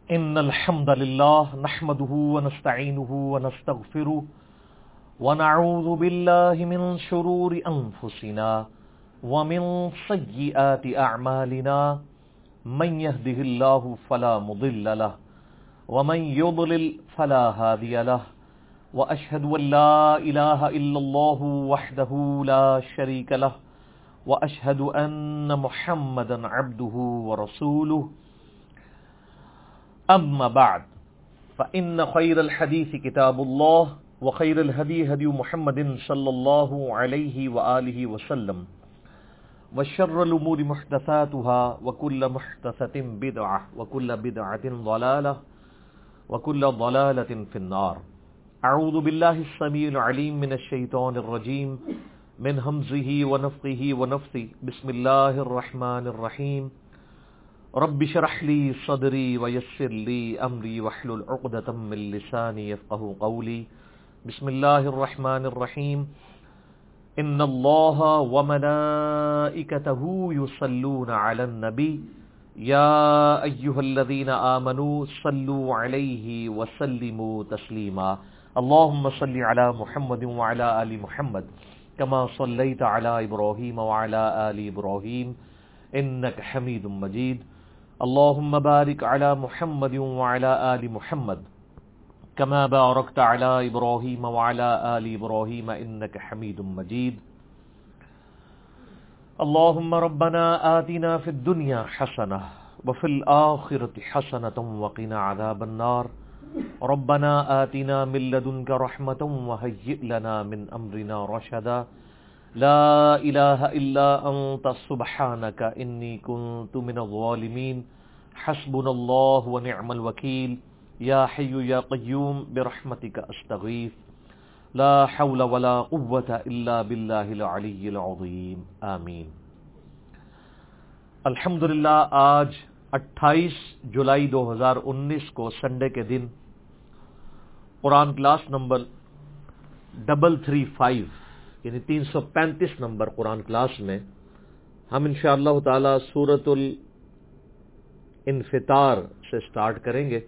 إن الحمد لله نحمده ونستعينه ونستغفره ونعوذ بالله من شرور أنفسنا ومن سيئات أعمالنا من يهده الله فلا مضل له ومن يضلل فلا هادي له وأشهد أن لا إله إلا الله وحده لا شريك له وأشهد أن محمدا عبده ورسوله أما بعد فإن خير الحديث كتاب الله وخير الهدي هدي محمد صلى الله عليه وآله وسلم وشر الأمور محدثاتها وكل محدثة بدعة وكل بدعة ضلالة وكل ضلالة في النار. أعوذ بالله السميع العليم من الشيطان الرجيم من همزه ونفخه ونفثه. بسم الله الرحمن الرحيم. رب اشرح لي صدري ويسر لي امري واحلل عقدة من لساني يفقهوا قولي. بسم الله الرحمن الرحيم. ان الله وملائكته يصلون على النبي يا ايها الذين آمنوا صلوا عليه وسلموا تسليما. اللهم صل على محمد وعلى آل محمد كما صليت على ابراهيم وعلى آل ابراهيم انك حميد مجيد. اللهم بارك على محمد وعلى آل محمد كما باركت على إبراهيم وعلى آل إبراهيم إنك حميد مجيد. اللهم ربنا آتنا في الدنيا حسنة وفي الآخرة حسنة وقنا عذاب النار. ربنا آتنا من لدنك رحمة وهيئ لنا من أمرنا رشدا. لا إله إلا أنت سبحانك إني كنت من الظالمين. حسبنا الله ونعم الوكيل. يا حي يا قيوم برحمتك أستغيث. لا حول ولا قوة إلا بالله العلي العظيم. آمین. الحمدللہ آج 28 جولائی 2019 کو سنڈے کے دن قرآن کلاس نمبر 335 یعنی 335 نمبر قرآن کلاس میں ہم انشاءاللہ تعالی سورۃ الانفطار سے سٹارٹ کریں گے.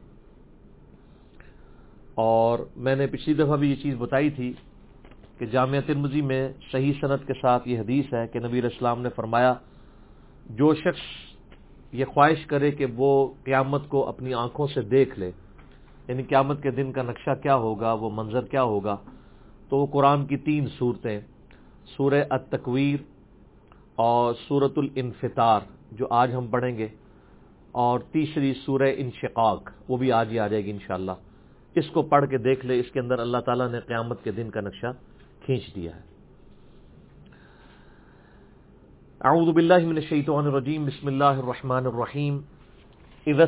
اور میں نے پچھلی دفعہ بھی یہ چیز بتائی تھی کہ جامعہ ترمذی میں صحیح سند کے ساتھ یہ حدیث ہے کہ نبی علیہ السلام نے فرمایا جو شخص یہ خواہش کرے کہ وہ قیامت کو اپنی آنکھوں سے دیکھ لے، یعنی قیامت کے دن کا نقشہ کیا ہوگا، وہ منظر کیا ہوگا، تو وہ قرآن کی 3 صورتیں سورہ التکویر اور سورۃ الانفطار جو آج ہم پڑھیں گے، اور تیسری سورہ انشقاق وہ بھی آج ہی آ جائے گی انشاءاللہ، اس کو پڑھ کے دیکھ لے. اس کے اندر اللہ تعالیٰ نے قیامت کے دن کا نقشہ کھینچ دیا ہے. اعوذ باللہ من الشیطان الرجیم. بسم اللہ الرحمن الرحیم. اذا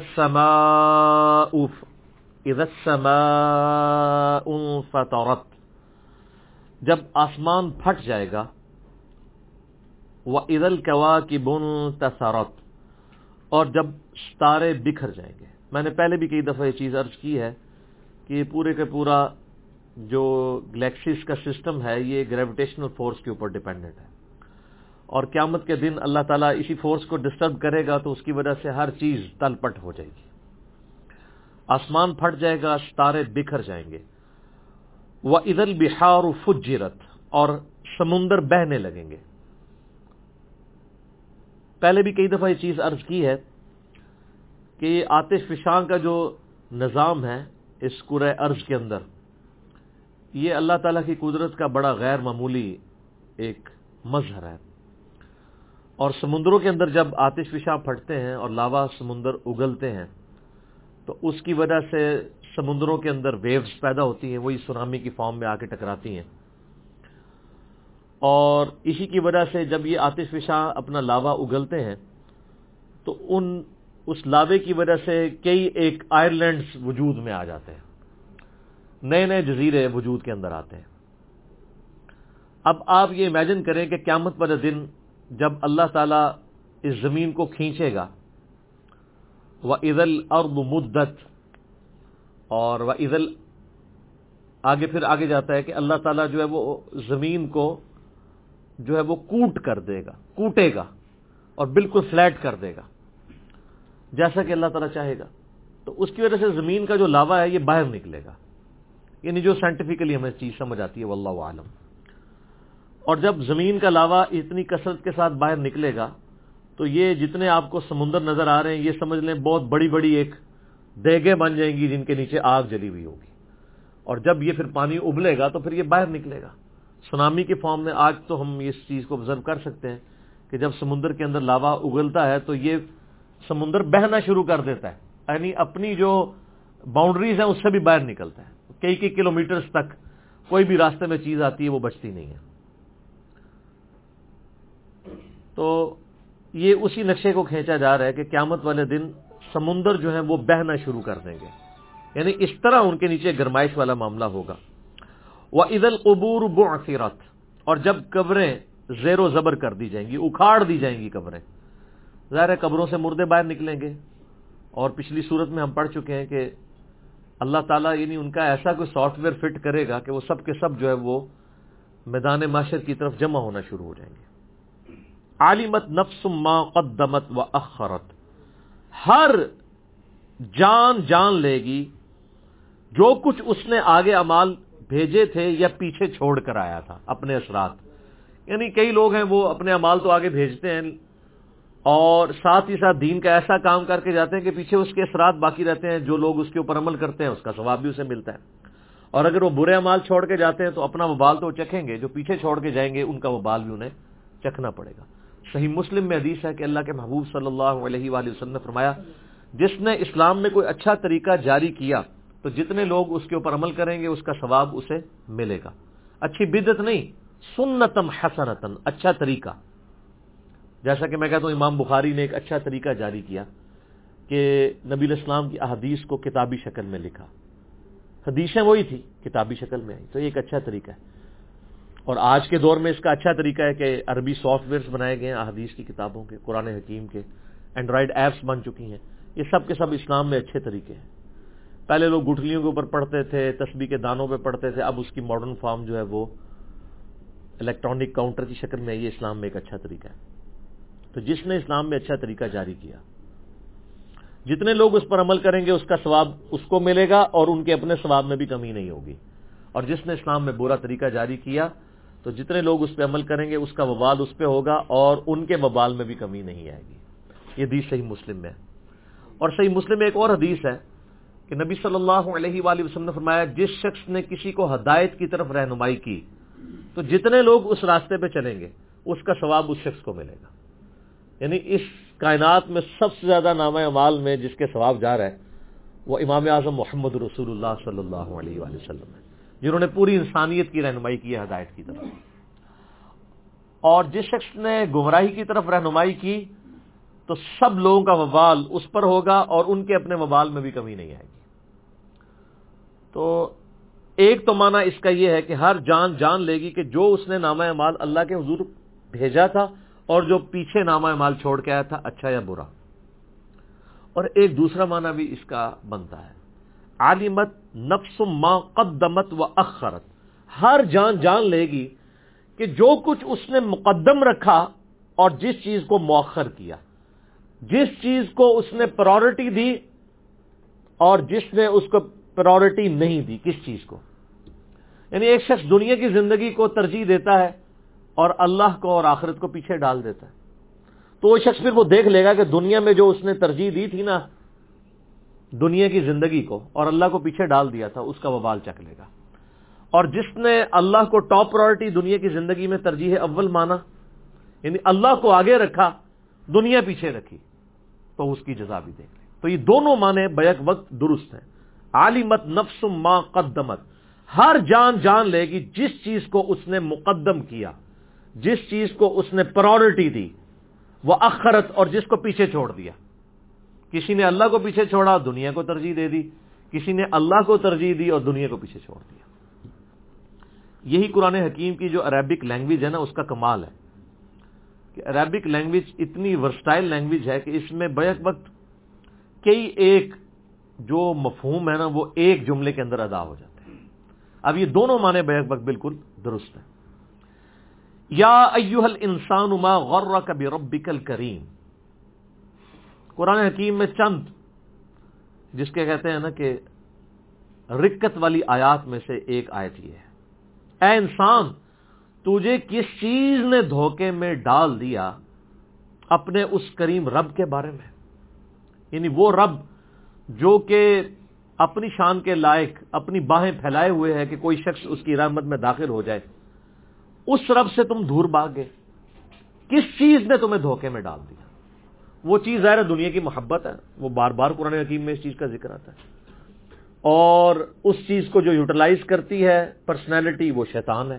السماء انفطرت، جب آسمان پھٹ جائے گا. وَإِذَا الْكَوَاكِبُ انتَثَرَتْ، اور جب ستارے بکھر جائیں گے. میں نے پہلے بھی کئی دفعہ یہ چیز عرض کی ہے کہ یہ پورے کا پورا جو گلیکسیز کا سسٹم ہے یہ گریویٹیشنل فورس کے اوپر ڈیپینڈنٹ ہے، اور قیامت کے دن اللہ تعالیٰ اسی فورس کو ڈسٹرب کرے گا تو اس کی وجہ سے ہر چیز تل پٹ ہو جائے گی. آسمان پھٹ جائے گا، ستارے بکھر جائیں گے. وَإِذَا الْبِحَارُ فُجِّرَتْ، اور سمندر بہنے لگیں گے. پہلے بھی کئی دفعہ یہ چیز عرض کی ہے کہ یہ آتش فشاں کا جو نظام ہے اس کرۂ ارض کے اندر، یہ اللہ تعالیٰ کی قدرت کا بڑا غیر معمولی ایک مظہر ہے. اور سمندروں کے اندر جب آتش فشاں پھٹتے ہیں اور لاوا سمندر اگلتے ہیں تو اس کی وجہ سے سمندروں کے اندر ویوز پیدا ہوتی ہیں، وہی سونامی کی فارم میں آ کے ٹکراتی ہیں. اور اسی کی وجہ سے جب یہ آتش فشاں اپنا لاوا اگلتے ہیں تو اس لاوے کی وجہ سے کئی ایک آئرلینڈز وجود میں آ جاتے ہیں، نئے نئے جزیرے وجود کے اندر آتے ہیں. اب آپ یہ امیجن کریں کہ قیامت والے دن جب اللہ تعالیٰ اس زمین کو کھینچے گا، وَإِذَا الْأَرْضُ مُدَّتْ، اور وَإِذَا آگے جاتا ہے کہ اللہ تعالیٰ جو ہے وہ زمین کو جو ہے وہ کوٹے گا اور بالکل فلیٹ کر دے گا جیسا کہ اللہ تعالیٰ چاہے گا. تو اس کی وجہ سے زمین کا جو لاوا ہے یہ باہر نکلے گا، یعنی جو سائنٹیفکلی ہمیں چیز سمجھ آتی ہے واللہ عالم۔ اور جب زمین کا لاوا اتنی کثرت کے ساتھ باہر نکلے گا تو یہ جتنے آپ کو سمندر نظر آ رہے ہیں یہ سمجھ لیں بہت بڑی بڑی ایک دیگیں بن جائیں گی جن کے نیچے آگ جلی ہوئی ہوگی، اور جب یہ پھر پانی ابلے گا تو پھر یہ باہر نکلے گا سونامی کے فارم میں۔ آج تو ہم اس چیز کو آبزرو کر سکتے ہیں کہ جب سمندر کے اندر لاوا اگلتا ہے تو یہ سمندر بہنا شروع کر دیتا ہے، یعنی اپنی جو باؤنڈریز ہیں اس سے بھی باہر نکلتا ہے، کئی کلومیٹرز تک کوئی بھی راستے میں چیز آتی ہے وہ بچتی نہیں ہے۔ تو یہ اسی نقشے کو کھینچا جا رہا ہے کہ قیامت والے دن سمندر جو ہیں وہ بہنا شروع کر دیں گے، یعنی اس طرح ان کے نیچے گرمائش والا معاملہ ہوگا۔ وَإِذَا الْقُبُورُ بُعْثِرَتْ، اور جب قبریں زیر و زبر کر دی جائیں گی، اکھاڑ دی جائیں گی قبریں، ظاہر ہے قبروں سے مردے باہر نکلیں گے، اور پچھلی صورت میں ہم پڑھ چکے ہیں کہ اللہ تعالیٰ یعنی ان کا ایسا کوئی سافٹ ویئر فٹ کرے گا کہ وہ سب کے سب جو ہے وہ میدان محشر کی طرف جمع ہونا شروع ہو جائیں گے۔ عالمت نفس ما قدمت واخرت، ہر جان لے گی جو کچھ اس نے آگے اعمال بھیجے تھے یا پیچھے چھوڑ کر آیا تھا اپنے اثرات، یعنی کئی لوگ ہیں وہ اپنے اعمال تو آگے بھیجتے ہیں اور ساتھ ہی ساتھ دین کا ایسا کام کر کے جاتے ہیں کہ پیچھے اس کے اثرات باقی رہتے ہیں، جو لوگ اس کے اوپر عمل کرتے ہیں اس کا ثواب بھی اسے ملتا ہے، اور اگر وہ برے اعمال چھوڑ کے جاتے ہیں تو اپنا وبال تو چکھیں گے، جو پیچھے چھوڑ کے جائیں گے ان کا وبال بھی انہیں چکھنا پڑے گا۔ صحیح مسلم میں حدیث ہے کہ اللہ کے محبوب صلی اللہ علیہ وآلہ وسلم نے فرمایا، جس نے اسلام میں کوئی اچھا طریقہ جاری کیا تو جتنے لوگ اس کے اوپر عمل کریں گے اس کا ثواب اسے ملے گا۔ اچھی بدعت نہیں، سنتم حسنتن، اچھا طریقہ۔ جیسا کہ میں کہتا ہوں امام بخاری نے ایک اچھا طریقہ جاری کیا کہ نبی علیہ السلام کی احادیث کو کتابی شکل میں لکھا، حدیثیں وہی تھی کتابی شکل میں آئی، تو یہ ایک اچھا طریقہ ہے۔ اور آج کے دور میں اس کا اچھا طریقہ ہے کہ عربی سافٹ ویئرز بنائے گئے ہیں احادیث کی کتابوں کے، قرآن حکیم کے، اینڈرائڈ ایپس بن چکی ہیں، یہ سب کے سب اسلام میں اچھے طریقے ہیں۔ پہلے لوگ گٹھلیوں کے اوپر پڑھتے تھے، تسبیح کے دانوں پہ پڑھتے تھے، اب اس کی ماڈرن فارم جو ہے وہ الیکٹرانک کاؤنٹر کی شکل میں، یہ اسلام میں ایک اچھا طریقہ ہے۔ تو جس نے اسلام میں اچھا طریقہ جاری کیا، جتنے لوگ اس پر عمل کریں گے اس کا ثواب اس کو ملے گا اور ان کے اپنے ثواب میں بھی کمی نہیں ہوگی، اور جس نے اسلام میں برا طریقہ جاری کیا تو جتنے لوگ اس پہ عمل کریں گے اس کا وبال اس پہ ہوگا اور ان کے وبال میں بھی کمی نہیں آئے گی۔ یہ حدیث صحیح مسلم میں ہے۔ اور صحیح مسلم میں ایک اور حدیث ہے کہ نبی صلی اللہ علیہ وآلہ وسلم نے فرمایا، جس شخص نے کسی کو ہدایت کی طرف رہنمائی کی تو جتنے لوگ اس راستے پہ چلیں گے اس کا ثواب اس شخص کو ملے گا۔ یعنی اس کائنات میں سب سے زیادہ نامہ اعمال میں جس کے ثواب جا رہا ہے وہ امام اعظم محمد رسول اللہ صلی اللہ علیہ وآلہ وسلم ہے، جنہوں نے پوری انسانیت کی رہنمائی کی ہے ہدایت کی طرف۔ اور جس شخص نے گمراہی کی طرف رہنمائی کی تو سب لوگوں کا وبال اس پر ہوگا اور ان کے اپنے وبال میں بھی کمی نہیں آئے گی۔ تو ایک تو معنی اس کا یہ ہے کہ ہر جان لے گی کہ جو اس نے نامہ اعمال اللہ کے حضور بھیجا تھا اور جو پیچھے نامہ اعمال چھوڑ کے آیا تھا، اچھا یا برا۔ اور ایک دوسرا معنی بھی اس کا بنتا ہے، عالمت نفس ما قدمت واخرت، ہر جان لے گی کہ جو کچھ اس نے مقدم رکھا اور جس چیز کو مؤخر کیا، جس چیز کو اس نے پرائورٹی دی اور جس نے اس کو پرائورٹی نہیں دی، کس چیز کو۔ یعنی ایک شخص دنیا کی زندگی کو ترجیح دیتا ہے اور اللہ کو اور آخرت کو پیچھے ڈال دیتا ہے، تو وہ شخص پھر وہ دیکھ لے گا کہ دنیا میں جو اس نے ترجیح دی تھی نا دنیا کی زندگی کو اور اللہ کو پیچھے ڈال دیا تھا، اس کا وبال چکھ لے گا۔ اور جس نے اللہ کو ٹاپ پرائورٹی دنیا کی زندگی میں ترجیح اول مانا، یعنی اللہ کو آگے رکھا دنیا پیچھے رکھی، تو اس کی جزا بھی دیکھ لیں۔ تو یہ دونوں معنی بیک وقت درست ہیں۔ عالمت نفس ما قدمت، ہر جان لے گی جس چیز کو اس نے مقدم کیا، جس چیز کو اس نے پرائورٹی دی، وہ اخرت، اور جس کو پیچھے چھوڑ دیا۔ کسی نے اللہ کو پیچھے چھوڑا، دنیا کو ترجیح دے دی، کسی نے اللہ کو ترجیح دی اور دنیا کو پیچھے چھوڑ دیا۔ یہی قرآن حکیم کی جو عربک لینگویج ہے نا اس کا کمال ہے کہ عربک لینگویج اتنی ورسٹائل لینگویج ہے کہ اس میں بیک وقت کئی ایک جو مفہوم ہے نا وہ ایک جملے کے اندر ادا ہو جاتے ہیں۔ اب یہ دونوں معنی بیک وقت بالکل درست ہیں۔ یا ایھا الانسان ما غرک بربک الکریم، قرآن حکیم میں چند جس کے کہتے ہیں نا کہ رکت والی آیات میں سے ایک آیت یہ ہے، اے انسان تجھے کس چیز نے دھوکے میں ڈال دیا اپنے اس کریم رب کے بارے میں، یعنی وہ رب جو کہ اپنی شان کے لائق اپنی باہیں پھیلائے ہوئے ہے کہ کوئی شخص اس کی رحمت میں داخل ہو جائے، اس رب سے تم دور بھاگ گئے۔ کس چیز نے تمہیں دھوکے میں ڈال دیا؟ وہ چیز ظاہر دنیا کی محبت ہے، وہ بار بار قرآن حکیم میں اس چیز کا ذکر آتا ہے، اور اس چیز کو جو یوٹیلائز کرتی ہے پرسنالٹی وہ شیطان ہے۔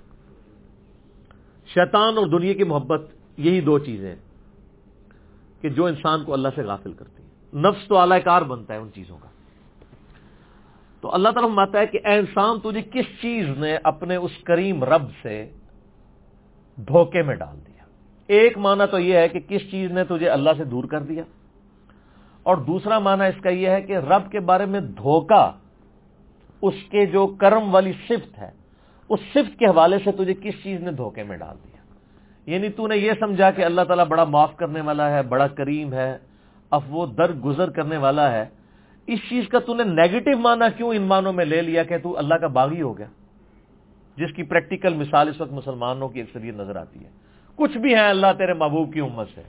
شیطان اور دنیا کی محبت یہی دو چیزیں ہیں کہ جو انسان کو اللہ سے غافل کرتی ہے، نفس تو اعلی کار بنتا ہے ان چیزوں کا۔ تو اللہ تعالیٰ فرماتا ہے کہ اے انسان تجھے کس چیز نے اپنے اس کریم رب سے دھوکے میں ڈال دیا۔ ایک معنی تو یہ ہے کہ کس چیز نے تجھے اللہ سے دور کر دیا، اور دوسرا معنی اس کا یہ ہے کہ رب کے بارے میں دھوکہ اس کے جو کرم والی صفت ہے اس صفت کے حوالے سے تجھے کس چیز نے دھوکے میں ڈال دیا۔ یعنی تو نے یہ سمجھا کہ اللہ تعالیٰ بڑا معاف کرنے والا ہے، بڑا کریم ہے، عفو درگزر کرنے والا ہے، اس چیز کا تو نے نیگیٹو معنی کیوں ان معنوں میں لے لیا کہ تو اللہ کا باغی ہو گیا، جس کی پریکٹیکل مثال اس وقت مسلمانوں کی اکثریت نظر آتی ہے۔ کچھ بھی ہے اللہ تیرے محبوب کی امت سے،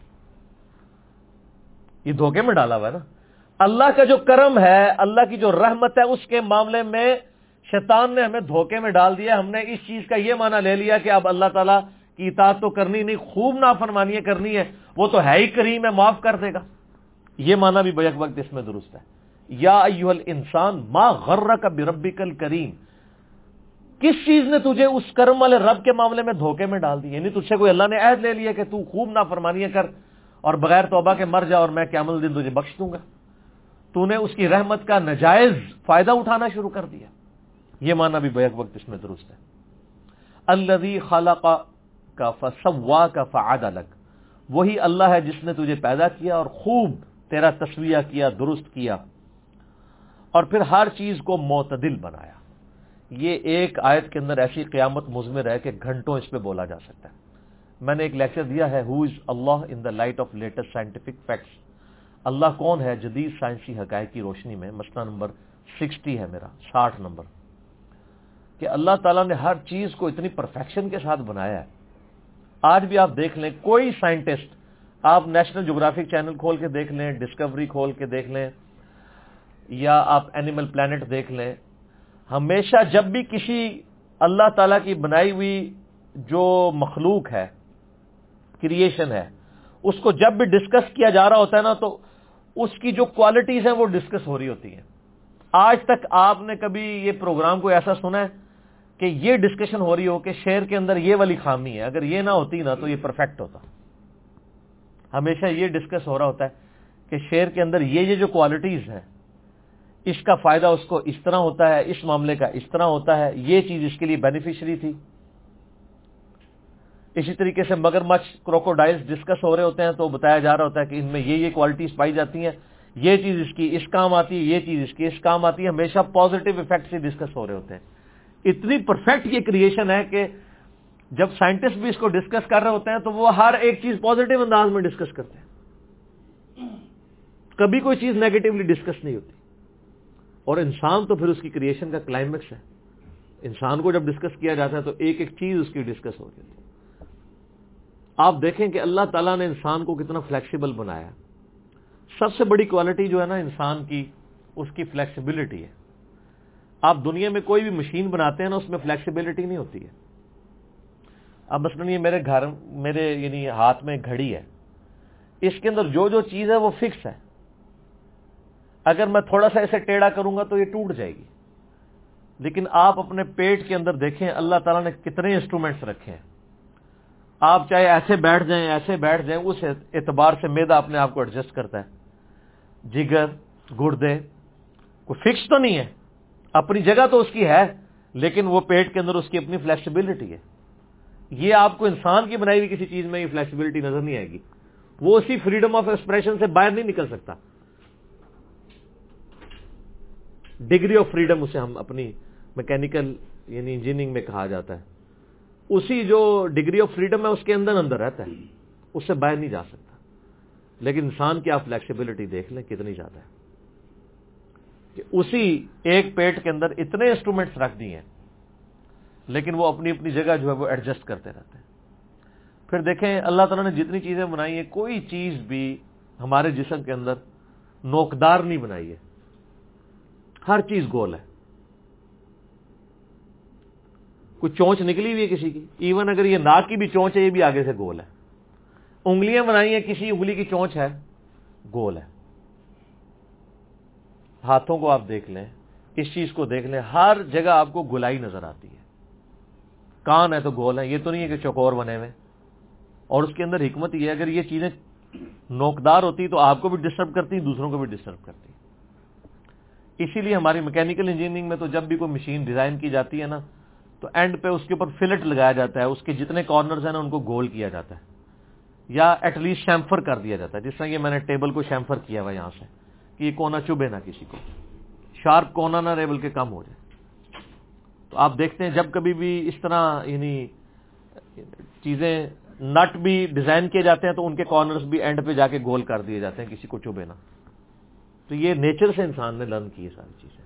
یہ دھوکے میں ڈالا ہوا ہے نا۔ اللہ کا جو کرم ہے، اللہ کی جو رحمت ہے، اس کے معاملے میں شیطان نے ہمیں دھوکے میں ڈال دیا۔ ہم نے اس چیز کا یہ معنی لے لیا کہ اب اللہ تعالیٰ کی اطاعت تو کرنی نہیں، خوب نافرمانیاں کرنی ہے، وہ تو ہے ہی کریم ہے، معاف کر دے گا۔ یہ معنی بھی بیک وقت اس میں درست ہے۔ یا ایھا الانسان ما غرک بربک الکریم، کس چیز نے تجھے اس کرم والے رب کے معاملے میں دھوکے میں ڈال دی؟ یعنی تجھ سے کوئی اللہ نے عہد لے لیا کہ تو خوب نافرمانیاں کر اور بغیر توبہ کے مر جا اور میں قیامت دن تجھے بخش دوں گا۔ تو نے اس کی رحمت کا ناجائز فائدہ اٹھانا شروع کر دیا۔ یہ معنی بھی بیک وقت اس میں درست ہے۔ الذی خلقک فسواک فعدلک، وہی اللہ ہے جس نے تجھے پیدا کیا اور خوب تیرا تسویہ کیا، درست کیا، اور پھر ہر چیز کو معتدل بنایا۔ یہ ایک آیت کے اندر ایسی قیامت مضمر ہے کہ گھنٹوں اس پہ بولا جا سکتا ہے۔ میں نے ایک لیکچر دیا ہے، who is Allah in the light of latest scientific facts, Allah کون ہے جدید سائنسی حقائق کی روشنی میں، مسئلہ نمبر 60 ہے میرا، 60 نمبر، کہ اللہ تعالیٰ نے ہر چیز کو اتنی پرفیکشن کے ساتھ بنایا ہے۔ آج بھی آپ دیکھ لیں، کوئی سائنٹسٹ، آپ نیشنل جغرافک چینل کھول کے دیکھ لیں، ڈسکوری کھول کے دیکھ لیں، یا آپ اینیمل پلانٹ دیکھ لیں، ہمیشہ جب بھی کسی اللہ تعالیٰ کی بنائی ہوئی جو مخلوق ہے، کریشن ہے، اس کو جب بھی ڈسکس کیا جا رہا ہوتا ہے نا، تو اس کی جو کوالٹیز ہیں وہ ڈسکس ہو رہی ہوتی ہیں۔ آج تک آپ نے کبھی یہ پروگرام کو ایسا سنا ہے کہ یہ ڈسکشن ہو رہی ہو کہ شیر کے اندر یہ والی خامی ہے، اگر یہ نہ ہوتی نا تو یہ پرفیکٹ ہوتا؟ ہمیشہ یہ ڈسکس ہو رہا ہوتا ہے کہ شیر کے اندر یہ جو کوالٹیز ہیں، اس کا فائدہ اس کو اس طرح ہوتا ہے، اس معاملے کا اس طرح ہوتا ہے، یہ چیز اس کے لیے بینیفیشری تھی۔ اسی طریقے سے مگرمچھ، کروکوڈائلز ڈسکس ہو رہے ہوتے ہیں تو بتایا جا رہا ہوتا ہے کہ ان میں یہ کوالٹیز پائی جاتی ہیں، یہ چیز اس کی اس کام آتی ہے، یہ چیز اس کی اس کام آتی ہے، ہمیشہ پازیٹیو ایفیکٹ سے ڈسکس ہو رہے ہوتے ہیں۔ اتنی پرفیکٹ یہ کریشن ہے کہ جب سائنٹسٹ بھی اس کو ڈسکس کر رہے ہوتے ہیں تو وہ ہر ایک چیز پازیٹیو انداز میں ڈسکس کرتے ہیں، کبھی کوئی چیز نیگیٹولی ڈسکس نہیں ہوتی۔ اور انسان تو پھر اس کی کریشن کا کلائمیکس ہے۔ انسان کو جب ڈسکس کیا جاتا ہے تو ایک ایک چیز اس کی ڈسکس ہو جاتی ہے۔ آپ دیکھیں کہ اللہ تعالیٰ نے انسان کو کتنا فلیکسیبل بنایا۔ سب سے بڑی کوالٹی جو ہے نا انسان کی، اس کی فلیکسیبلٹی ہے۔ آپ دنیا میں کوئی بھی مشین بناتے ہیں نا، اس میں فلیکسیبلٹی نہیں ہوتی ہے۔ اب مثلاً یہ میرے یعنی ہاتھ میں گھڑی ہے، اس کے اندر جو چیز ہے وہ فکس ہے۔ اگر میں تھوڑا سا اسے ٹیڑھا کروں گا تو یہ ٹوٹ جائے گی۔ لیکن آپ اپنے پیٹ کے اندر دیکھیں اللہ تعالیٰ نے کتنے انسٹرومنٹس رکھے ہیں۔ آپ چاہے ایسے بیٹھ جائیں، ایسے بیٹھ جائیں، اس اعتبار سے معدہ اپنے آپ کو ایڈجسٹ کرتا ہے۔ جگر، گردے، کوئی فکس تو نہیں ہے، اپنی جگہ تو اس کی ہے، لیکن وہ پیٹ کے اندر اس کی اپنی فلیکسیبلٹی ہے۔ یہ آپ کو انسان کی بنائی ہوئی کسی چیز میں یہ فلیکسیبلٹی نظر نہیں آئے گی۔ وہ اسی فریڈم آف ایکسپریشن سے باہر نہیں نکل سکتا۔ ڈگری آف فریڈم اسے ہم اپنی میکینیکل یعنی انجینئرنگ میں کہا جاتا ہے، اسی جو ڈگری آف فریڈم ہے اس کے اندر رہتا ہے، اس سے باہر نہیں جا سکتا۔ لیکن انسان کی آپ فلیکسیبلٹی دیکھ لیں کتنی زیادہ ہے۔ کہ اسی ایک پیٹ کے اندر اتنے انسٹرومنٹس رکھ دیے ہیں، لیکن وہ اپنی اپنی جگہ جو ہے وہ ایڈجسٹ کرتے رہتے ہیں۔ پھر دیکھیں اللہ تعالیٰ نے جتنی چیزیں بنائی ہیں، کوئی چیز بھی ہمارے جسم کے اندر نوکدار نہیں بنائی ہے، ہر چیز گول ہے۔ کوئی چونچ نکلی ہوئی ہے کسی کی، ایون اگر یہ ناک کی بھی چونچ ہے، یہ بھی آگے سے گول ہے۔ انگلیاں بنائی ہیں، کسی انگلی کی چونچ ہے، گول ہے۔ ہاتھوں کو آپ دیکھ لیں، اس چیز کو دیکھ لیں، ہر جگہ آپ کو گولائی نظر آتی ہے۔ کان ہے تو گول ہے، یہ تو نہیں ہے کہ چوکور بنے ہوئے۔ اور اس کے اندر حکمت یہ ہے، اگر یہ چیزیں نوکدار ہوتی تو آپ کو بھی ڈسٹرب کرتی، دوسروں کو بھی ڈسٹرب کرتی۔ اسی لیے ہماری میکینیکل انجینئرنگ میں تو جب بھی کوئی مشین ڈیزائن کی جاتی ہے نا، تو اینڈ پہ اس کے اوپر فلٹ لگایا جاتا ہے، اس کے جتنے کارنرز ہیں نا ان کو گول کیا جاتا ہے، یا ایٹ لیسٹ شیمفر کر دیا جاتا ہے۔ جس طرح یہ میں نے ٹیبل کو شیمفر کیا ہوا یہاں سے، کہ یہ کونا چبھے نہ کسی کو، شارپ کونا نہ رہے بلکہ کم ہو جائے۔ تو آپ دیکھتے ہیں جب کبھی بھی اس طرح یعنی چیزیں نٹ بھی ڈیزائن کیے جاتے ہیں تو ان کے کارنرز بھی اینڈ پہ جا کے گول کر دیے جاتے ہیں، کسی کو چبھے نہ۔ تو یہ نیچر سے انسان نے لرن کی ہے ساری چیزیں۔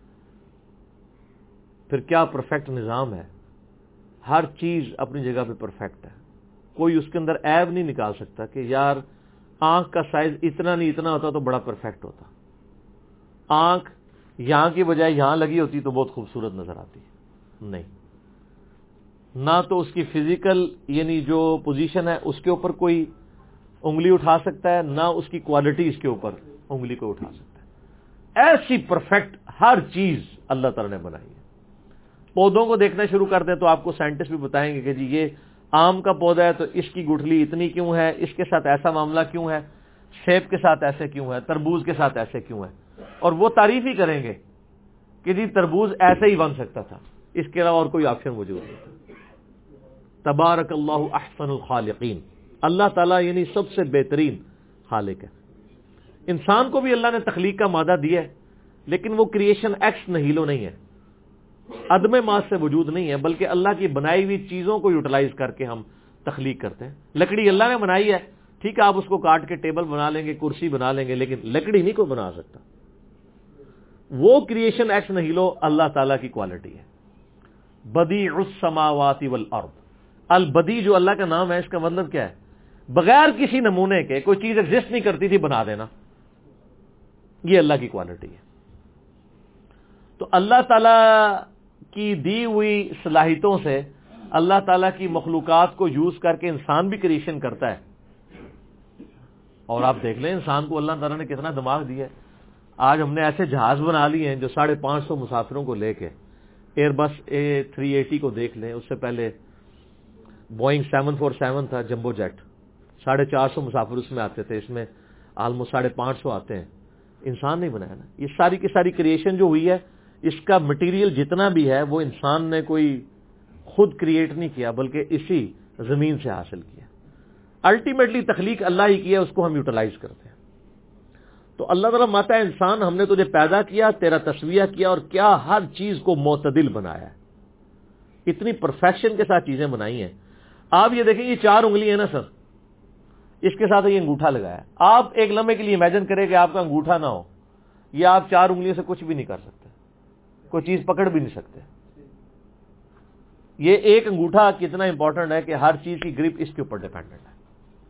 پھر کیا پرفیکٹ نظام ہے، ہر چیز اپنی جگہ پہ پرفیکٹ ہے، کوئی اس کے اندر عیب نہیں نکال سکتا کہ یار آنکھ کا سائز اتنا نہیں اتنا ہوتا تو بڑا پرفیکٹ ہوتا، آنکھ یہاں کی بجائے یہاں لگی ہوتی تو بہت خوبصورت نظر آتی۔ نہیں، نہ تو اس کی فزیکل یعنی جو پوزیشن ہے اس کے اوپر کوئی انگلی اٹھا سکتا ہے، نہ اس کی کوالٹی اس کے اوپر انگلی کو اٹھا سکتا ہے۔ ایسی پرفیکٹ ہر چیز اللہ تعالی نے بنائی ہے۔ پودوں کو دیکھنا شروع کر دیں تو آپ کو سائنٹسٹ بھی بتائیں گے کہ جی یہ آم کا پودا ہے تو اس کی گٹھلی اتنی کیوں ہے، اس کے ساتھ ایسا معاملہ کیوں ہے، سیب کے ساتھ ایسے کیوں ہے، تربوز کے ساتھ ایسے کیوں ہے، اور وہ تعریف ہی کریں گے کہ جی تربوز ایسے ہی بن سکتا تھا، اس کے علاوہ اور کوئی آپشن موجود نہیں تھا۔ تبارک اللہ احسن الخالقین، اللہ تعالیٰ یعنی سب سے بہترین خالق ہے۔ انسان کو بھی اللہ نے تخلیق کا مادہ دیا ہے، لیکن وہ کریشن ایکس نہیلو نہیں ہے، عدم ماس سے وجود نہیں ہے، بلکہ اللہ کی بنائی ہوئی چیزوں کو یوٹیلائز کر کے ہم تخلیق کرتے ہیں۔ لکڑی اللہ نے بنائی ہے، ٹھیک ہے، آپ اس کو کاٹ کے ٹیبل بنا لیں گے، کرسی بنا لیں گے، لیکن لکڑی نہیں کوئی بنا سکتا۔ وہ کریشن ایکس نہیلو اللہ تعالیٰ کی کوالٹی ہے۔ بدیع السماوات والارض، البدیع جو اللہ کا نام ہے، اس کا مطلب کیا ہے؟ بغیر کسی نمونے کے کوئی چیز ایگزسٹ نہیں کرتی تھی، بنا دینا، یہ اللہ کی کوالٹی ہے۔ تو اللہ تعالیٰ کی دی ہوئی صلاحیتوں سے اللہ تعالیٰ کی مخلوقات کو یوز کر کے انسان بھی کریشن کرتا ہے۔ اور آپ دیکھ لیں انسان کو اللہ تعالیٰ نے کتنا دماغ دیا ہے۔ آج ہم نے ایسے جہاز بنا لیے ہیں جو 550 مسافروں کو لے کے، ایئر بس A380 کو دیکھ لیں، اس سے پہلے بوئنگ 747 تھا، جمبو جیٹ، 450 مسافر اس میں آتے تھے، اس میں آلموسٹ 550 آتے ہیں۔ انسان نہیں بنایا نا، یہ ساری کی ساری کریشن جو ہوئی ہے، اس کا مٹیریل جتنا بھی ہے وہ انسان نے کوئی خود کریٹ نہیں کیا، بلکہ اسی زمین سے حاصل کیا۔ الٹیمیٹلی تخلیق اللہ ہی کی ہے، اس کو ہم یوٹیلائز کرتے ہیں۔ تو اللہ تعالیٰ ماتا ہے انسان، ہم نے تجھے پیدا کیا، تیرا تسویہ کیا، اور کیا ہر چیز کو معتدل بنایا ہے، اتنی پرفیکشن کے ساتھ چیزیں بنائی ہیں۔ آپ یہ دیکھیں، یہ 4 انگلی ہے نا سر، اس کے ساتھ یہ انگوٹھا لگایا ہے۔ آپ ایک لمحے کے لیے امیجن کریں کہ آپ کا انگوٹھا نہ ہو، یہ آپ 4 انگلیوں سے کچھ بھی نہیں کر سکتے، کوئی چیز پکڑ بھی نہیں سکتے۔ یہ ایک انگوٹھا کتنا امپورٹنٹ ہے کہ ہر چیز کی گرپ اس کے اوپر ڈیپینڈنٹ ہے۔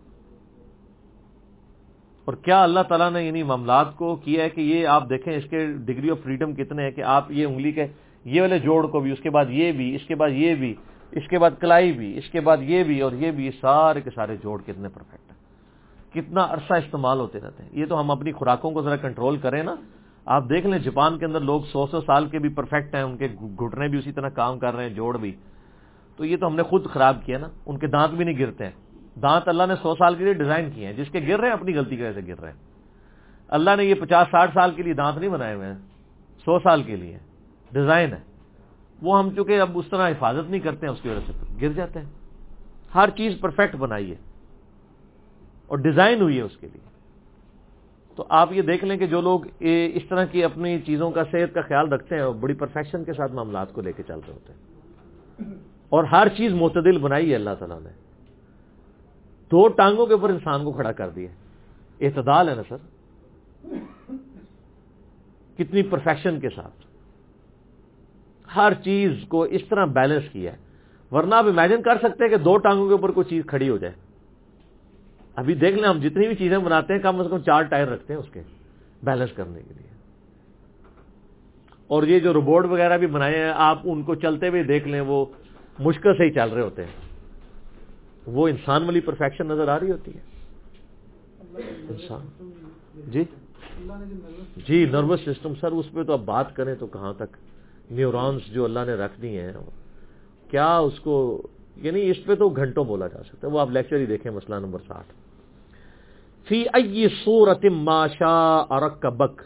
اور کیا اللہ تعالیٰ نے یعنی معاملات کو کیا ہے کہ یہ آپ دیکھیں اس کے ڈگری آف فریڈم کتنے ہیں کہ آپ یہ انگلی کے یہ والے جوڑ کو بھی، اس کے بعد یہ بھی، اس کے بعد یہ بھی، اس کے بعد کلائی بھی، اس کے بعد یہ بھی اور یہ بھی، سارے کے سارے جوڑ کتنے پرفیکٹ ہیں، کتنا عرصہ استعمال ہوتے رہتے ہیں۔ یہ تو ہم اپنی خوراکوں کو ذرا کنٹرول کریں نا۔ آپ دیکھ لیں جاپان کے اندر لوگ 100 سال کے بھی پرفیکٹ ہیں، ان کے گھٹنے بھی اسی طرح کام کر رہے ہیں، جوڑ بھی۔ تو یہ تو ہم نے خود خراب کیا نا، ان کے دانت بھی نہیں گرتے ہیں۔ دانت اللہ نے 100 سال کے لیے ڈیزائن کیے ہیں، جس کے گر رہے ہیں اپنی غلطی کی وجہ سے گر رہے ہیں۔ اللہ نے یہ 50-60 سال کے لیے دانت نہیں بنائے ہوئے ہیں، 100 سال کے لیے ڈیزائن ہے۔ وہ ہم چونکہ اب اس طرح حفاظت نہیں کرتے ہیں، اس کی وجہ سے گر جاتے ہیں۔ ہر چیز پرفیکٹ بنائی ہے اور ڈیزائن ہوئی ہے اس کے لیے۔ تو آپ یہ دیکھ لیں کہ جو لوگ اس طرح کی اپنی چیزوں کا، صحت کا خیال رکھتے ہیں، اور بڑی پرفیکشن کے ساتھ معاملات کو لے کے چل رہے ہوتے ہیں، اور ہر چیز معتدل بنائی ہے اللہ تعالیٰ نے۔ 2 ٹانگوں کے اوپر انسان کو کھڑا کر دیا، اعتدال ہے نا سر۔ کتنی پرفیکشن کے ساتھ ہر چیز کو اس طرح بیلنس کیا ہے. ورنہ آپ امیجن کر سکتے ہیں کہ 2 ٹانگوں کے اوپر کوئی چیز کھڑی ہو جائے. ابھی دیکھ لیں ہم جتنی بھی چیزیں بناتے ہیں کم از کم 4 ٹائر رکھتے ہیں اس کے بیلنس کرنے کے لیے. اور یہ جو روبوٹ وغیرہ بھی بنائے ہیں آپ ان کو چلتے ہوئے دیکھ لیں وہ مشکل سے ہی چل رہے ہوتے ہیں. وہ انسان والی پرفیکشن نظر آ رہی ہوتی ہے. انسان جی نروس سسٹم سر اس پہ تو اب بات کریں تو کہاں تک. نیورونز جو اللہ نے رکھ دی ہیں کیا اس کو یعنی اس پہ تو گھنٹوں بولا جا سکتا ہے. وہ آپ لیکچر ہی دیکھیں مسئلہ نمبر 60. فی ای صورت ما شاء رکبک,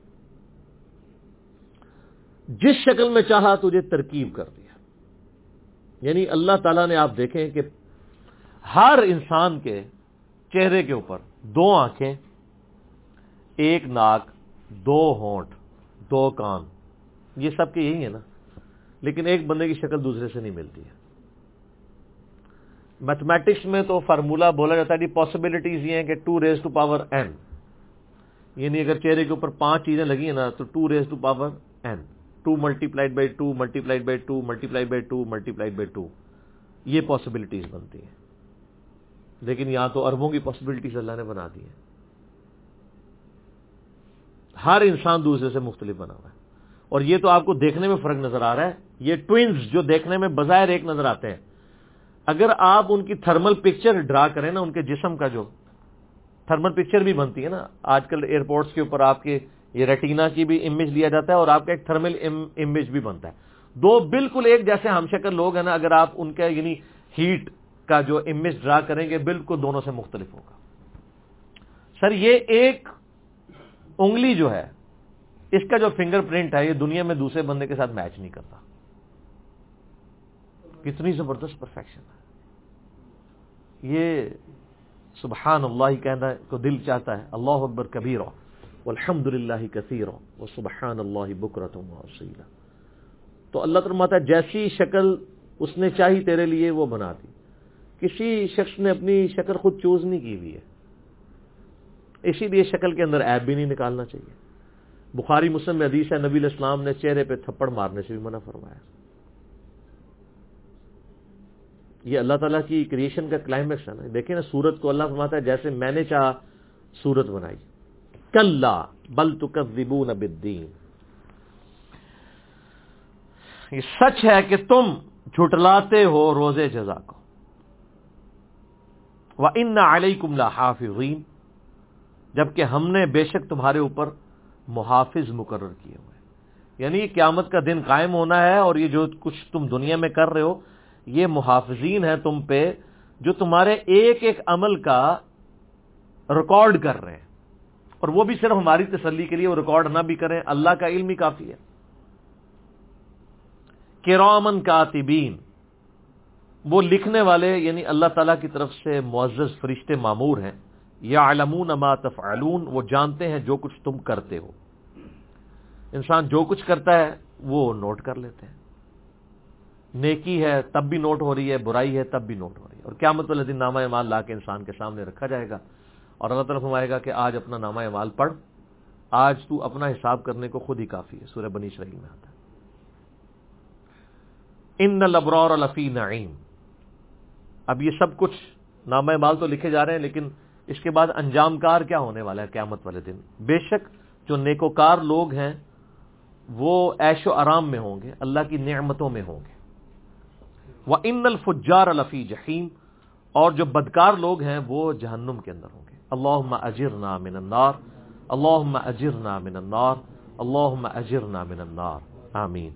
جس شکل میں چاہا تجھے ترکیب کر دیا. یعنی اللہ تعالیٰ نے آپ دیکھیں کہ ہر انسان کے چہرے کے اوپر 2 آنکھیں, 1 ناک, 2 ہونٹ, 2 کان, یہ سب کے یہی ہے نا, لیکن ایک بندے کی شکل دوسرے سے نہیں ملتی ہے. میتھمیٹکس میں تو فارمولہ بولا جاتا ہے کہ پاسبلٹیز یہ ہیں کہ 2n, یعنی اگر چہرے کے اوپر 5 چیزیں لگی ہیں نا تو 2n, 2 multiplied by 2 multiplied by 2 multiplied by 2 multiplied by 2, یہ پاسبلٹیز بنتی ہیں. لیکن یہاں تو اربوں کی پاسبلٹیز اللہ نے بنا دی ہے. ہر انسان دوسرے سے مختلف بنا ہوا ہے. اور یہ تو آپ کو دیکھنے میں فرق نظر آ رہا ہے. یہ ٹوئنز جو دیکھنے میں بظاہر ایک نظر آتے ہیں, اگر آپ ان کی تھرمل پکچر ڈرا کریں نا, ان کے جسم کا جو تھرمل پکچر بھی بنتی ہے نا, آج کل ایئرپورٹس کے اوپر آپ کے یہ ریٹینا کی بھی امیج لیا جاتا ہے اور آپ کا ایک تھرمل امیج بھی بنتا ہے. 2 بالکل ایک جیسے ہم شکل لوگ ہیں نا, اگر آپ ان کا یعنی ہیٹ کا جو امیج ڈرا کریں گے بالکل دونوں سے مختلف ہوگا. سر یہ ایک انگلی جو ہے اس کا جو فنگر پرنٹ ہے یہ دنیا میں دوسرے بندے کے ساتھ میچ نہیں کرتا. کتنی زبردست پرفیکشن ہے یہ. سبحان اللہ کہنا کو دل چاہتا ہے. اللہ اکبر کبیرہ والحمد للہ کثیرہ وسبحان اللہ بکرۃ واصیلا. تو اللہ فرماتا ہے جیسی شکل اس نے چاہی تیرے لیے وہ بنا دی. کسی شخص نے اپنی شکل خود چوز نہیں کی ہوئی ہے, اسی لیے شکل کے اندر عیب بھی نہیں نکالنا چاہیے. بخاری مسلم میں حدیث ہے نبی علیہ السلام نے چہرے پہ تھپڑ مارنے سے بھی منع فرمایا. یہ اللہ تعالیٰ کی کریشن کا کلائمیکس ہے نا. دیکھیں نا سورت کو اللہ فرماتا ہے جیسے میں نے چاہا سورت بنائی. کلا بل تکذبون بالدین, یہ سچ ہے کہ تم جھٹلاتے ہو روز جزا کو. وَإِنَّ عَلَيْكُمْ لَحَافِظِينَ, جبکہ ہم نے بے شک تمہارے اوپر محافظ مقرر کیے ہوئے. یعنی قیامت کا دن قائم ہونا ہے اور یہ جو کچھ تم دنیا میں کر رہے ہو یہ محافظین ہیں تم پہ, جو تمہارے ایک ایک عمل کا ریکارڈ کر رہے ہیں. اور وہ بھی صرف ہماری تسلی کے لیے, وہ ریکارڈ نہ بھی کریں, اللہ کا علم ہی کافی ہے. کرامن کاتبین, وہ لکھنے والے یعنی اللہ تعالیٰ کی طرف سے معزز فرشتے مامور ہیں. یعلمون ما تفعلون, وہ جانتے ہیں جو کچھ تم کرتے ہو. انسان جو کچھ کرتا ہے وہ نوٹ کر لیتے ہیں. نیکی ہے تب بھی نوٹ ہو رہی ہے, برائی ہے تب بھی نوٹ ہو رہی ہے. اور قیامت والے دن نامہ اعمال لا کے انسان کے سامنے رکھا جائے گا اور اللہ تعالیٰ فرمائے گا کہ آج اپنا نامہ اعمال پڑھ, آج تو اپنا حساب کرنے کو خود ہی کافی ہے. سورہ بنی اسرائیل میں آتا ہے ان الابرار لفی نعیم. اب یہ سب کچھ نامہ اعمال تو لکھے جا رہے ہیں, لیکن اس کے بعد انجام کار کیا ہونے والا ہے قیامت والے دن. بے شک جو نیکوکار لوگ ہیں وہ عیش و آرام میں ہوں گے, اللہ کی نعمتوں میں ہوں گے. وَإِنَّ الْفُجَّارَ لَفِي جَحِيمٍ, اور جو بدکار لوگ ہیں وہ جہنم کے اندر ہوں گے. اللہم اجرنا من النار, اللہم اجرنا من النار, اللہم اجرنا من النار, آمین.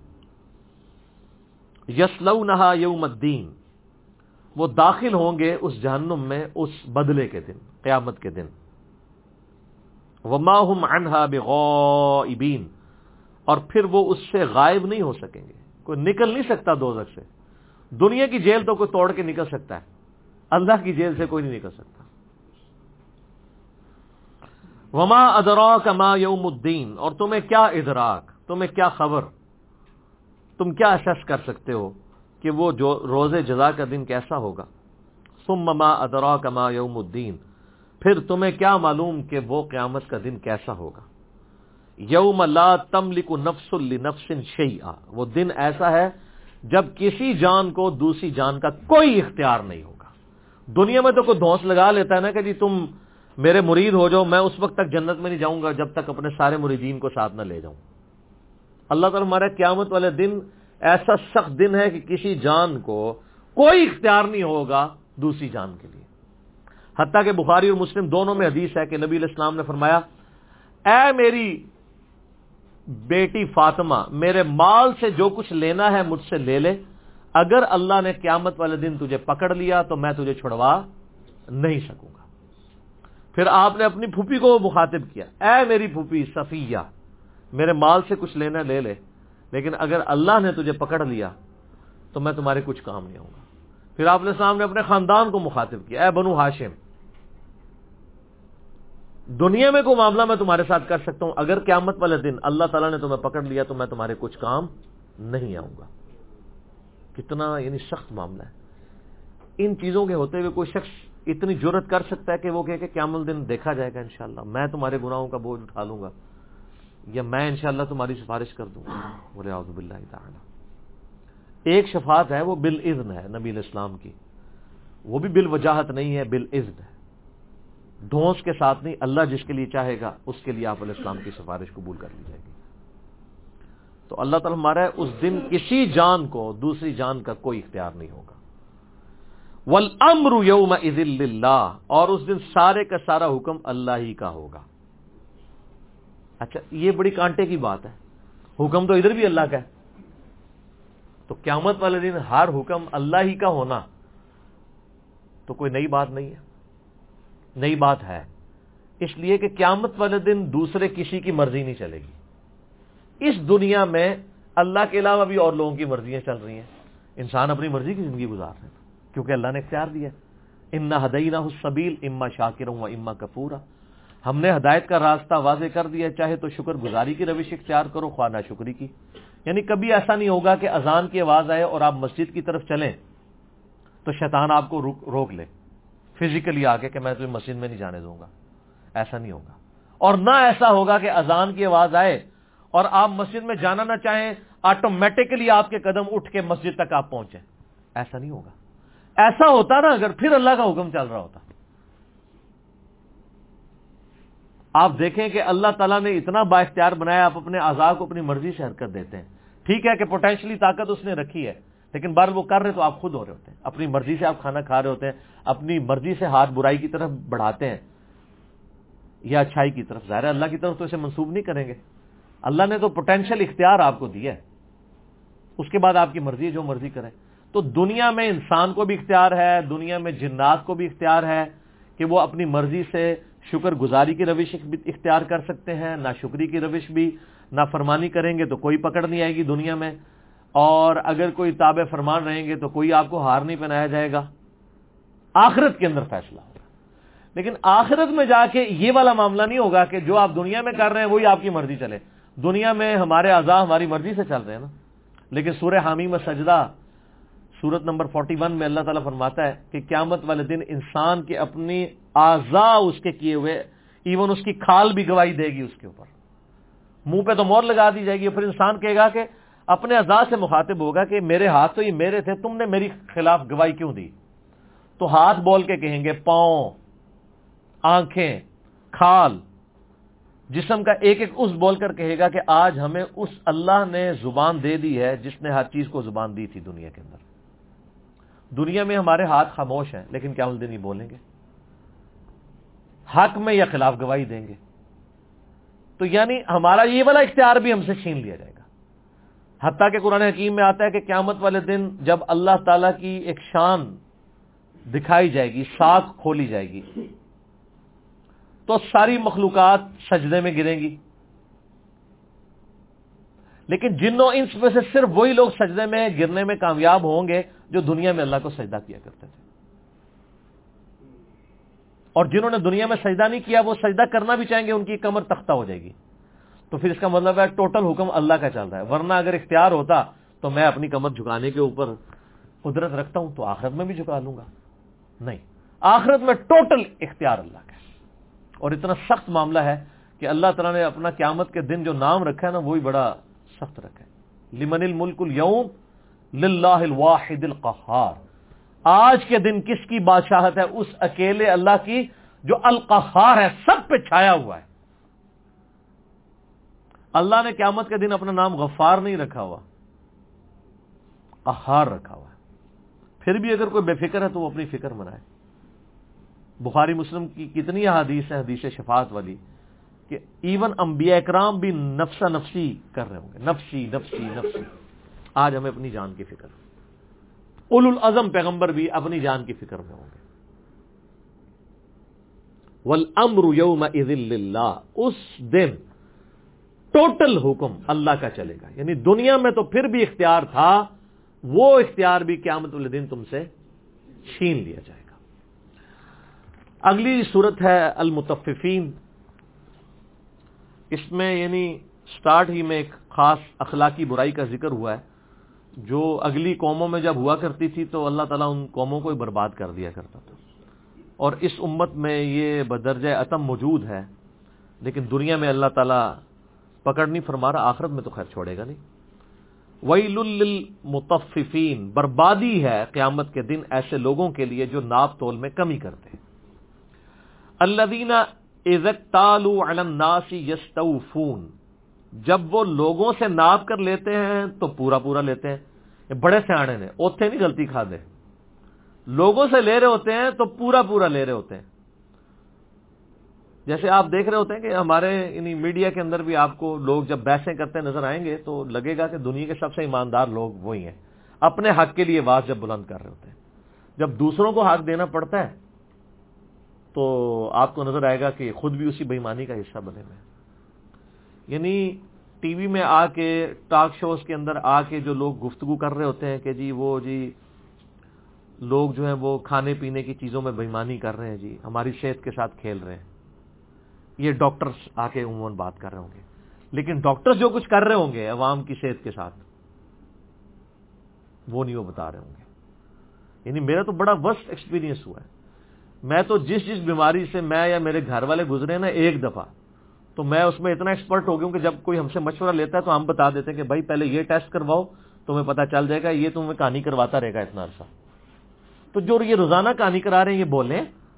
یصلونہا یوم الدین, وہ داخل ہوں گے اس جہنم میں اس بدلے کے دن, قیامت کے دن. وما هم عنہا بغائبین, اور پھر وہ اس سے غائب نہیں ہو سکیں گے. کوئی نکل نہیں سکتا دوزخ سے. دنیا کی جیل تو کوئی توڑ کے نکل سکتا ہے, اللہ کی جیل سے کوئی نہیں نکل سکتا. وما ادراک ما یوم الدین, اور تمہیں کیا ادراک, تمہیں کیا خبر, تم کیا اسس کر سکتے ہو کہ وہ جو روز جزا کا دن کیسا ہوگا. ثم ما ادراک ما یوم الدین, پھر تمہیں کیا معلوم کہ وہ قیامت کا دن کیسا ہوگا. یوم لا تملک نفس لنفس شیئا، وہ دن ایسا ہے جب کسی جان کو دوسری جان کا کوئی اختیار نہیں ہوگا۔ دنیا میں تو کوئی دھونس لگا لیتا ہے نا کہ جی تم میرے مرید ہو جاؤ، میں اس وقت تک جنت میں نہیں جاؤں گا جب تک اپنے سارے مریدین کو ساتھ نہ لے جاؤں۔ اللہ تعالیٰ ہمارا قیامت والے دن ایسا سخت دن ہے کہ کسی جان کو کوئی اختیار نہیں ہوگا دوسری جان کے لیے۔ حتیٰ کہ بخاری اور مسلم دونوں میں حدیث ہے کہ نبی علیہ السلام نے فرمایا، اے میری بیٹی فاطمہ، میرے مال سے جو کچھ لینا ہے مجھ سے لے لے، اگر اللہ نے قیامت والے دن تجھے پکڑ لیا تو میں تجھے چھڑوا نہیں سکوں گا۔ پھر آپ نے اپنی پھوپھی کو مخاطب کیا، اے میری پھوپھی صفیہ، میرے مال سے کچھ لینا لے لے، لیکن اگر اللہ نے تجھے پکڑ لیا تو میں تمہارے کچھ کام نہیں آؤں گا۔ پھر آپ علیہ السلام نے اپنے خاندان کو مخاطب کیا، اے بنو ہاشم، دنیا میں کوئی معاملہ میں تمہارے ساتھ کر سکتا ہوں، اگر قیامت والے دن اللہ تعالیٰ نے تمہیں پکڑ لیا تو میں تمہارے کچھ کام نہیں آؤں گا۔ کتنا یعنی سخت معاملہ ہے۔ ان چیزوں کے ہوتے ہوئے کوئی شخص اتنی جرت کر سکتا ہے کہ وہ کہے کہ قیامت دن دیکھا جائے گا انشاءاللہ، میں تمہارے گناہوں کا بوجھ اٹھا لوں گا، یا میں انشاءاللہ تمہاری سفارش کر دوں گا، وَلِعَوْذُ بِاللَّهِ تَعَالَى۔ ایک شفاعت ہے وہ بالاذن ہے نبی علیہ السلام کی، وہ بھی بالوجاہت نہیں ہے، بالاذن ہے، ڈھونس کے ساتھ نہیں، اللہ جس کے لیے چاہے گا اس کے لیے آپ علیہ السلام کی سفارش قبول کر لی جائے گی۔ تو اللہ تعالیٰ ہمارا اس دن کسی جان کو دوسری جان کا کوئی اختیار نہیں ہوگا۔ وَالْأَمْرُ يَوْمَئِذٍ لِلَّهِ، اور اس دن سارے کا سارا حکم اللہ ہی کا ہوگا۔ اچھا یہ بڑی کانٹے کی بات ہے، حکم تو ادھر بھی اللہ کا ہے، تو قیامت والے دن ہر حکم اللہ ہی کا ہونا تو کوئی نئی بات نہیں ہے، نئی بات ہے، اس لیے کہ قیامت والے دن دوسرے کسی کی مرضی نہیں چلے گی۔ اس دنیا میں اللہ کے علاوہ بھی اور لوگوں کی مرضیاں چل رہی ہیں، انسان اپنی مرضی کی زندگی گزار رہے ہیں کیونکہ اللہ نے اختیار دیا، اِنَّا هَدَيْنَاهُ السَّبِيلَ إِمَّا شَاكِرًا وَإِمَّا كَفُورًا، ہم نے ہدایت کا راستہ واضح کر دیا، چاہے تو شکر گزاری کی روش اختیار کرو، خواہ ناشکری کی۔ یعنی کبھی ایسا نہیں ہوگا کہ اذان کی آواز آئے اور آپ مسجد کی طرف چلیں تو شیطان آپ کو روک لے فزیکلی آ کے کہ میں تمہیں مسجد میں نہیں جانے دوں گا، ایسا نہیں ہوگا۔ اور نہ ایسا ہوگا کہ اذان کی آواز آئے اور آپ مسجد میں جانا نہ چاہیں، آٹومیٹکلی آپ کے قدم اٹھ کے مسجد تک آپ پہنچیں، ایسا نہیں ہوگا۔ ایسا ہوتا نا اگر، پھر اللہ کا حکم چل رہا ہوتا۔ آپ دیکھیں کہ اللہ تعالیٰ نے اتنا با اختیار بنایا، آپ اپنے اعضاء کو اپنی مرضی سے حرکت دیتے ہیں۔ ٹھیک ہے کہ پوٹینشلی طاقت اس نے رکھی ہے، لیکن بہرحال وہ کر رہے تو آپ خود ہو رہے ہوتے ہیں، اپنی مرضی سے آپ کھانا کھا رہے ہوتے ہیں، اپنی مرضی سے ہاتھ برائی کی طرف بڑھاتے ہیں یا اچھائی کی طرف، ظاہر ہے اللہ کی طرف تو اسے منسوب نہیں کریں گے۔ اللہ نے تو پوٹینشیل اختیار آپ کو دیا ہے، اس کے بعد آپ کی مرضی ہے جو مرضی کریں۔ تو دنیا میں انسان کو بھی اختیار ہے، دنیا میں جنات کو بھی اختیار ہے کہ وہ اپنی مرضی سے شکر گزاری کی روش اختیار کر سکتے ہیں، ناشکری کی روش بھی، نافرمانی کریں گے تو کوئی پکڑ نہیں آئے گی دنیا میں، اور اگر کوئی تابع فرمان رہیں گے تو کوئی آپ کو ہار نہیں پہنایا جائے گا۔ آخرت کے اندر فیصلہ ہوگا، لیکن آخرت میں جا کے یہ والا معاملہ نہیں ہوگا کہ جو آپ دنیا میں کر رہے ہیں وہی آپ کی مرضی چلے۔ دنیا میں ہمارے اعضاء ہماری مرضی سے چل رہے ہیں نا، لیکن سورہ حامیم سجدہ سورت نمبر 41 میں اللہ تعالیٰ فرماتا ہے کہ قیامت والے دن انسان کے اپنی اعضاء اس کے کیے ہوئے، ایون اس کی کھال بھی گواہی دے گی اس کے اوپر، منہ پہ تو مہر لگا دی جائے گی۔ پھر انسان کہے گا کہ اپنے اعضاء سے مخاطب ہوگا کہ میرے ہاتھ تو یہ میرے تھے، تم نے میری خلاف گواہی کیوں دی؟ تو ہاتھ بول کے کہیں گے، پاؤں، آنکھیں، کھال، جسم کا ایک ایک عضو بول کر کہے گا کہ آج ہمیں اس اللہ نے زبان دے دی ہے جس نے ہر چیز کو زبان دی تھی دنیا کے اندر۔ دنیا میں ہمارے ہاتھ خاموش ہیں، لیکن قیامت دن ہی بولیں گے، حق میں یا خلاف گواہی دیں گے۔ تو یعنی ہمارا یہ والا اختیار بھی ہم سے چھین لیا جائے گا۔ حتیٰ کہ قرآن حکیم میں آتا ہے کہ قیامت والے دن جب اللہ تعالیٰ کی ایک شان دکھائی جائے گی، ساکھ کھولی جائے گی، تو ساری مخلوقات سجدے میں گریں گی، لیکن جنوں انس میں سے صرف وہی لوگ سجدے میں گرنے میں کامیاب ہوں گے جو دنیا میں اللہ کو سجدہ کیا کرتے تھے، اور جنہوں نے دنیا میں سجدہ نہیں کیا وہ سجدہ کرنا بھی چاہیں گے، ان کی کمر تختہ ہو جائے گی۔ تو پھر اس کا مطلب ہے ٹوٹل حکم اللہ کا چل رہا ہے، ورنہ اگر اختیار ہوتا تو میں اپنی کمر جھکانے کے اوپر قدرت رکھتا ہوں تو آخرت میں بھی جھکا لوں گا، نہیں، آخرت میں ٹوٹل اختیار اللہ کا ہے۔ اور اتنا سخت معاملہ ہے کہ اللہ تعالیٰ نے اپنا قیامت کے دن جو نام رکھا ہے نا وہی بڑا سخت رکھا ہے، لمن الملک اليوم للہ الواحد القہار، آج کے دن کس کی بادشاہت ہے؟ اس اکیلے اللہ کی جو القہار ہے، سب پہ چھایا ہوا ہے۔ اللہ نے قیامت کے دن اپنا نام غفار نہیں رکھا ہوا، قہار رکھا ہوا ہے۔ پھر بھی اگر کوئی بے فکر ہے تو وہ اپنی فکر منائے۔ بخاری مسلم کی کتنی احادیث ہے، حدیث شفاعت والی، کہ ایون انبیاء اکرام بھی نفسا نفسی کر رہے ہوں گے، نفسی نفسی نفسی۔ آج ہمیں اپنی جان کی فکر، اولو العزم پیغمبر بھی اپنی جان کی فکر میں ہوں گے۔ والامر یومئذ للہ، اس دن ٹوٹل حکم اللہ کا چلے گا، یعنی دنیا میں تو پھر بھی اختیار تھا، وہ اختیار بھی قیامت والے دن تم سے چھین لیا جائے گا۔ اگلی صورت ہے المطففین۔ اس میں یعنی سٹارٹ ہی میں ایک خاص اخلاقی برائی کا ذکر ہوا ہے جو اگلی قوموں میں جب ہوا کرتی تھی تو اللہ تعالیٰ ان قوموں کو ہی برباد کر دیا کرتا تھا، اور اس امت میں یہ بدرجہ اتم موجود ہے، لیکن دنیا میں اللہ تعالیٰ پکڑ نہیں فرما رہا، آخرت میں تو خیر چھوڑے گا نہیں۔ ویل للمطففین، بربادی ہے قیامت کے دن ایسے لوگوں کے لیے جو ناپ تول میں کمی کرتے ہیں۔ الذین اذا اکتالوا علی الناس یستوفون، جب وہ لوگوں سے ناپ کر لیتے ہیں تو پورا پورا لیتے ہیں۔ یہ بڑے سیانے نے اوتھے نہیں غلطی کھا دے، لوگوں سے لے رہے ہوتے ہیں تو پورا پورا لے رہے ہوتے ہیں۔ جیسے آپ دیکھ رہے ہوتے ہیں کہ ہمارے یعنی میڈیا کے اندر بھی آپ کو لوگ جب بحثیں کرتے نظر آئیں گے تو لگے گا کہ دنیا کے سب سے ایماندار لوگ وہی ہیں، اپنے حق کے لیے آواز جب بلند کر رہے ہوتے ہیں۔ جب دوسروں کو حق دینا پڑتا ہے تو آپ کو نظر آئے گا کہ خود بھی اسی بے ایمانی کا حصہ بنے ہوئے ہیں۔ یعنی ٹی وی میں آ کے، ٹاک شوز کے اندر آ کے جو لوگ گفتگو کر رہے ہوتے ہیں کہ جی وہ جی لوگ جو ہیں وہ کھانے پینے کی چیزوں میں بے ایمانی کر رہے ہیں، جی ہماری صحت کے ساتھ کھیل رہے ہیں، یہ ڈاکٹرز آ کے عموماً بات کر رہے ہوں گے، لیکن ڈاکٹرز جو کچھ کر رہے ہوں گے عوام کی صحت کے ساتھ وہ نہیں وہ بتا رہے ہوں گے۔ یعنی میرا تو بڑا ورسٹ ایکسپیرینس ہوا ہے، میں تو جس بیماری سے میں یا میرے گھر والے گزرے نا ایک دفعہ، تو میں اس میں اتنا ایکسپرٹ ہو گیا ہوں کہ جب کوئی ہم سے مشورہ لیتا ہے تو ہم بتا دیتے ہیں کہ بھائی پہلے یہ ٹیسٹ کرواؤ، تمہیں پتہ چل جائے گا، یہ تمہیں کہانی کرواتا رہے گا اتنا عرصہ۔ تو جو یہ روزانہ کہانی کرا رہے ہیں یہ بولیں،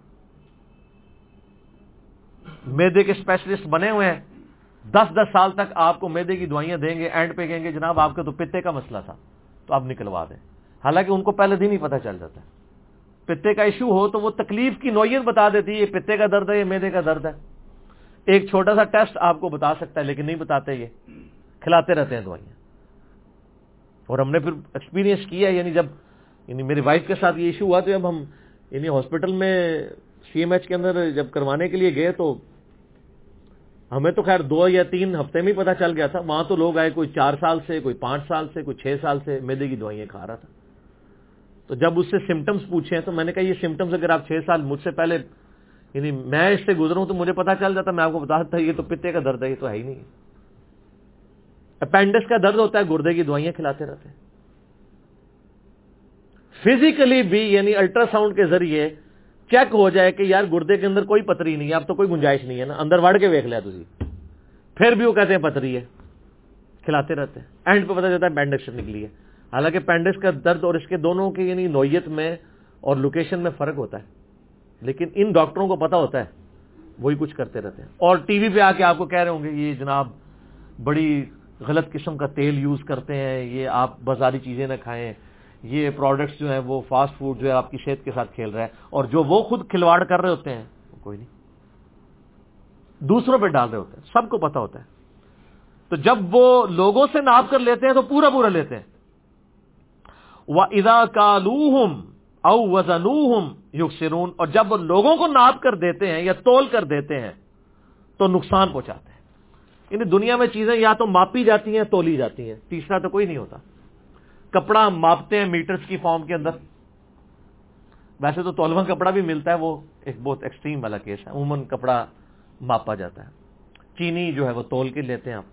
میدے کے اسپیشلسٹ بنے ہوئے ہیں، 10 سال تک آپ کو میدے کی دوائیاں دیں گے، اینڈ پہ کہیں گے جناب آپ کے تو پتے کا مسئلہ تھا تو آپ نکلوا دیں، حالانکہ ان کو پہلے دن ہی پتہ چل جاتا ہے۔ پتے کا ایشو ہو تو وہ تکلیف کی نوعیت بتا دیتی ہے، یہ پتے کا درد ہے، یہ میدے کا درد ہے۔ ایک چھوٹا سا ٹیسٹ آپ کو بتا سکتا ہے لیکن نہیں بتاتے، یہ کھلاتے رہتے ہیں دوائیاں۔ اور ہم نے پھر ایکسپیرینس کیا، یعنی جب میری وائف کے ساتھ یہ ایشو ہوا تو جب ہم ہاسپٹل میں سی ایم ایچ کے اندر جب کروانے کے لیے گئے تو ہمیں تو خیر 2 یا 3 ہفتے میں ہی پتہ چل گیا تھا، وہاں تو لوگ آئے کوئی 4 سال سے، کوئی 5 سال سے، کوئی 6 سال سے میدے کی دوائیاں کھا رہا تھا۔ تو جب اس سے سمٹمز پوچھے تو میں نے کہا یہ سمٹمز اگر آپ 6 سال مجھ سے پہلے یعنی میں اس سے گزروں تو مجھے پتا چل جاتا، میں آپ کو بتا دیتا یہ تو پتے کا درد ہے، یہ تو ہے ہی نہیں۔ اپینڈکس کا درد ہوتا ہے، گردے کی دوائیاں کھلاتے رہتے ہیں۔ فزیکلی بھی یعنی الٹرا ساؤنڈ کے ذریعے چیک ہو جائے کہ یار گردے کے اندر کوئی پتری نہیں ہے، اب تو کوئی گنجائش نہیں ہے نا، اندر وڑ کے دیکھ لیا تھی، پھر بھی وہ کہتے ہیں پتری ہے، کھلاتے رہتے ہیں، اینڈ پہ پتا چلتا ہے اپینڈکس نکلی ہے۔ حالانکہ اپینڈکس کا درد اور اس کے دونوں کی یعنی نوعیت میں اور لوکیشن میں فرق ہوتا ہے، لیکن ان ڈاکٹروں کو پتا ہوتا ہے، وہی کچھ کرتے رہتے ہیں۔ اور ٹی وی پہ آ کے آپ کو کہہ رہے ہوں گے یہ جناب بڑی غلط قسم کا تیل یوز کرتے ہیں، یہ آپ بازاری چیزیں نہ کھائیں، یہ پروڈکٹس جو ہیں وہ فاسٹ فوڈ جو ہے آپ کی صحت کے ساتھ کھیل رہا ہے، اور جو وہ خود کھلواڑ کر رہے ہوتے ہیں وہ کوئی نہیں، دوسروں پہ ڈال رہے ہوتے ہیں، سب کو پتا ہوتا ہے۔ تو جب وہ لوگوں سے ناپ کر لیتے ہیں تو پورا پورا لیتے ہیں۔ وَإِذَا كَالُوهُمْ أَوْ وَزَنُوهُمْ يُخْسِرُونَ، اور جب وہ لوگوں کو ناپ کر دیتے ہیں یا تول کر دیتے ہیں تو نقصان پہنچاتے ہیں۔ یعنی دنیا میں چیزیں یا تو ماپی جاتی ہیں تولی جاتی ہیں، تیسرا تو کوئی نہیں ہوتا۔ کپڑا ماپتے ہیں میٹرز کی فارم کے اندر، ویسے تو تولواں کپڑا بھی ملتا ہے، وہ ایک بہت ایکسٹریم والا کیس ہے، عموماً کپڑا ماپا جاتا ہے۔ چینی جو ہے وہ تول کے لیتے ہیں آپ۔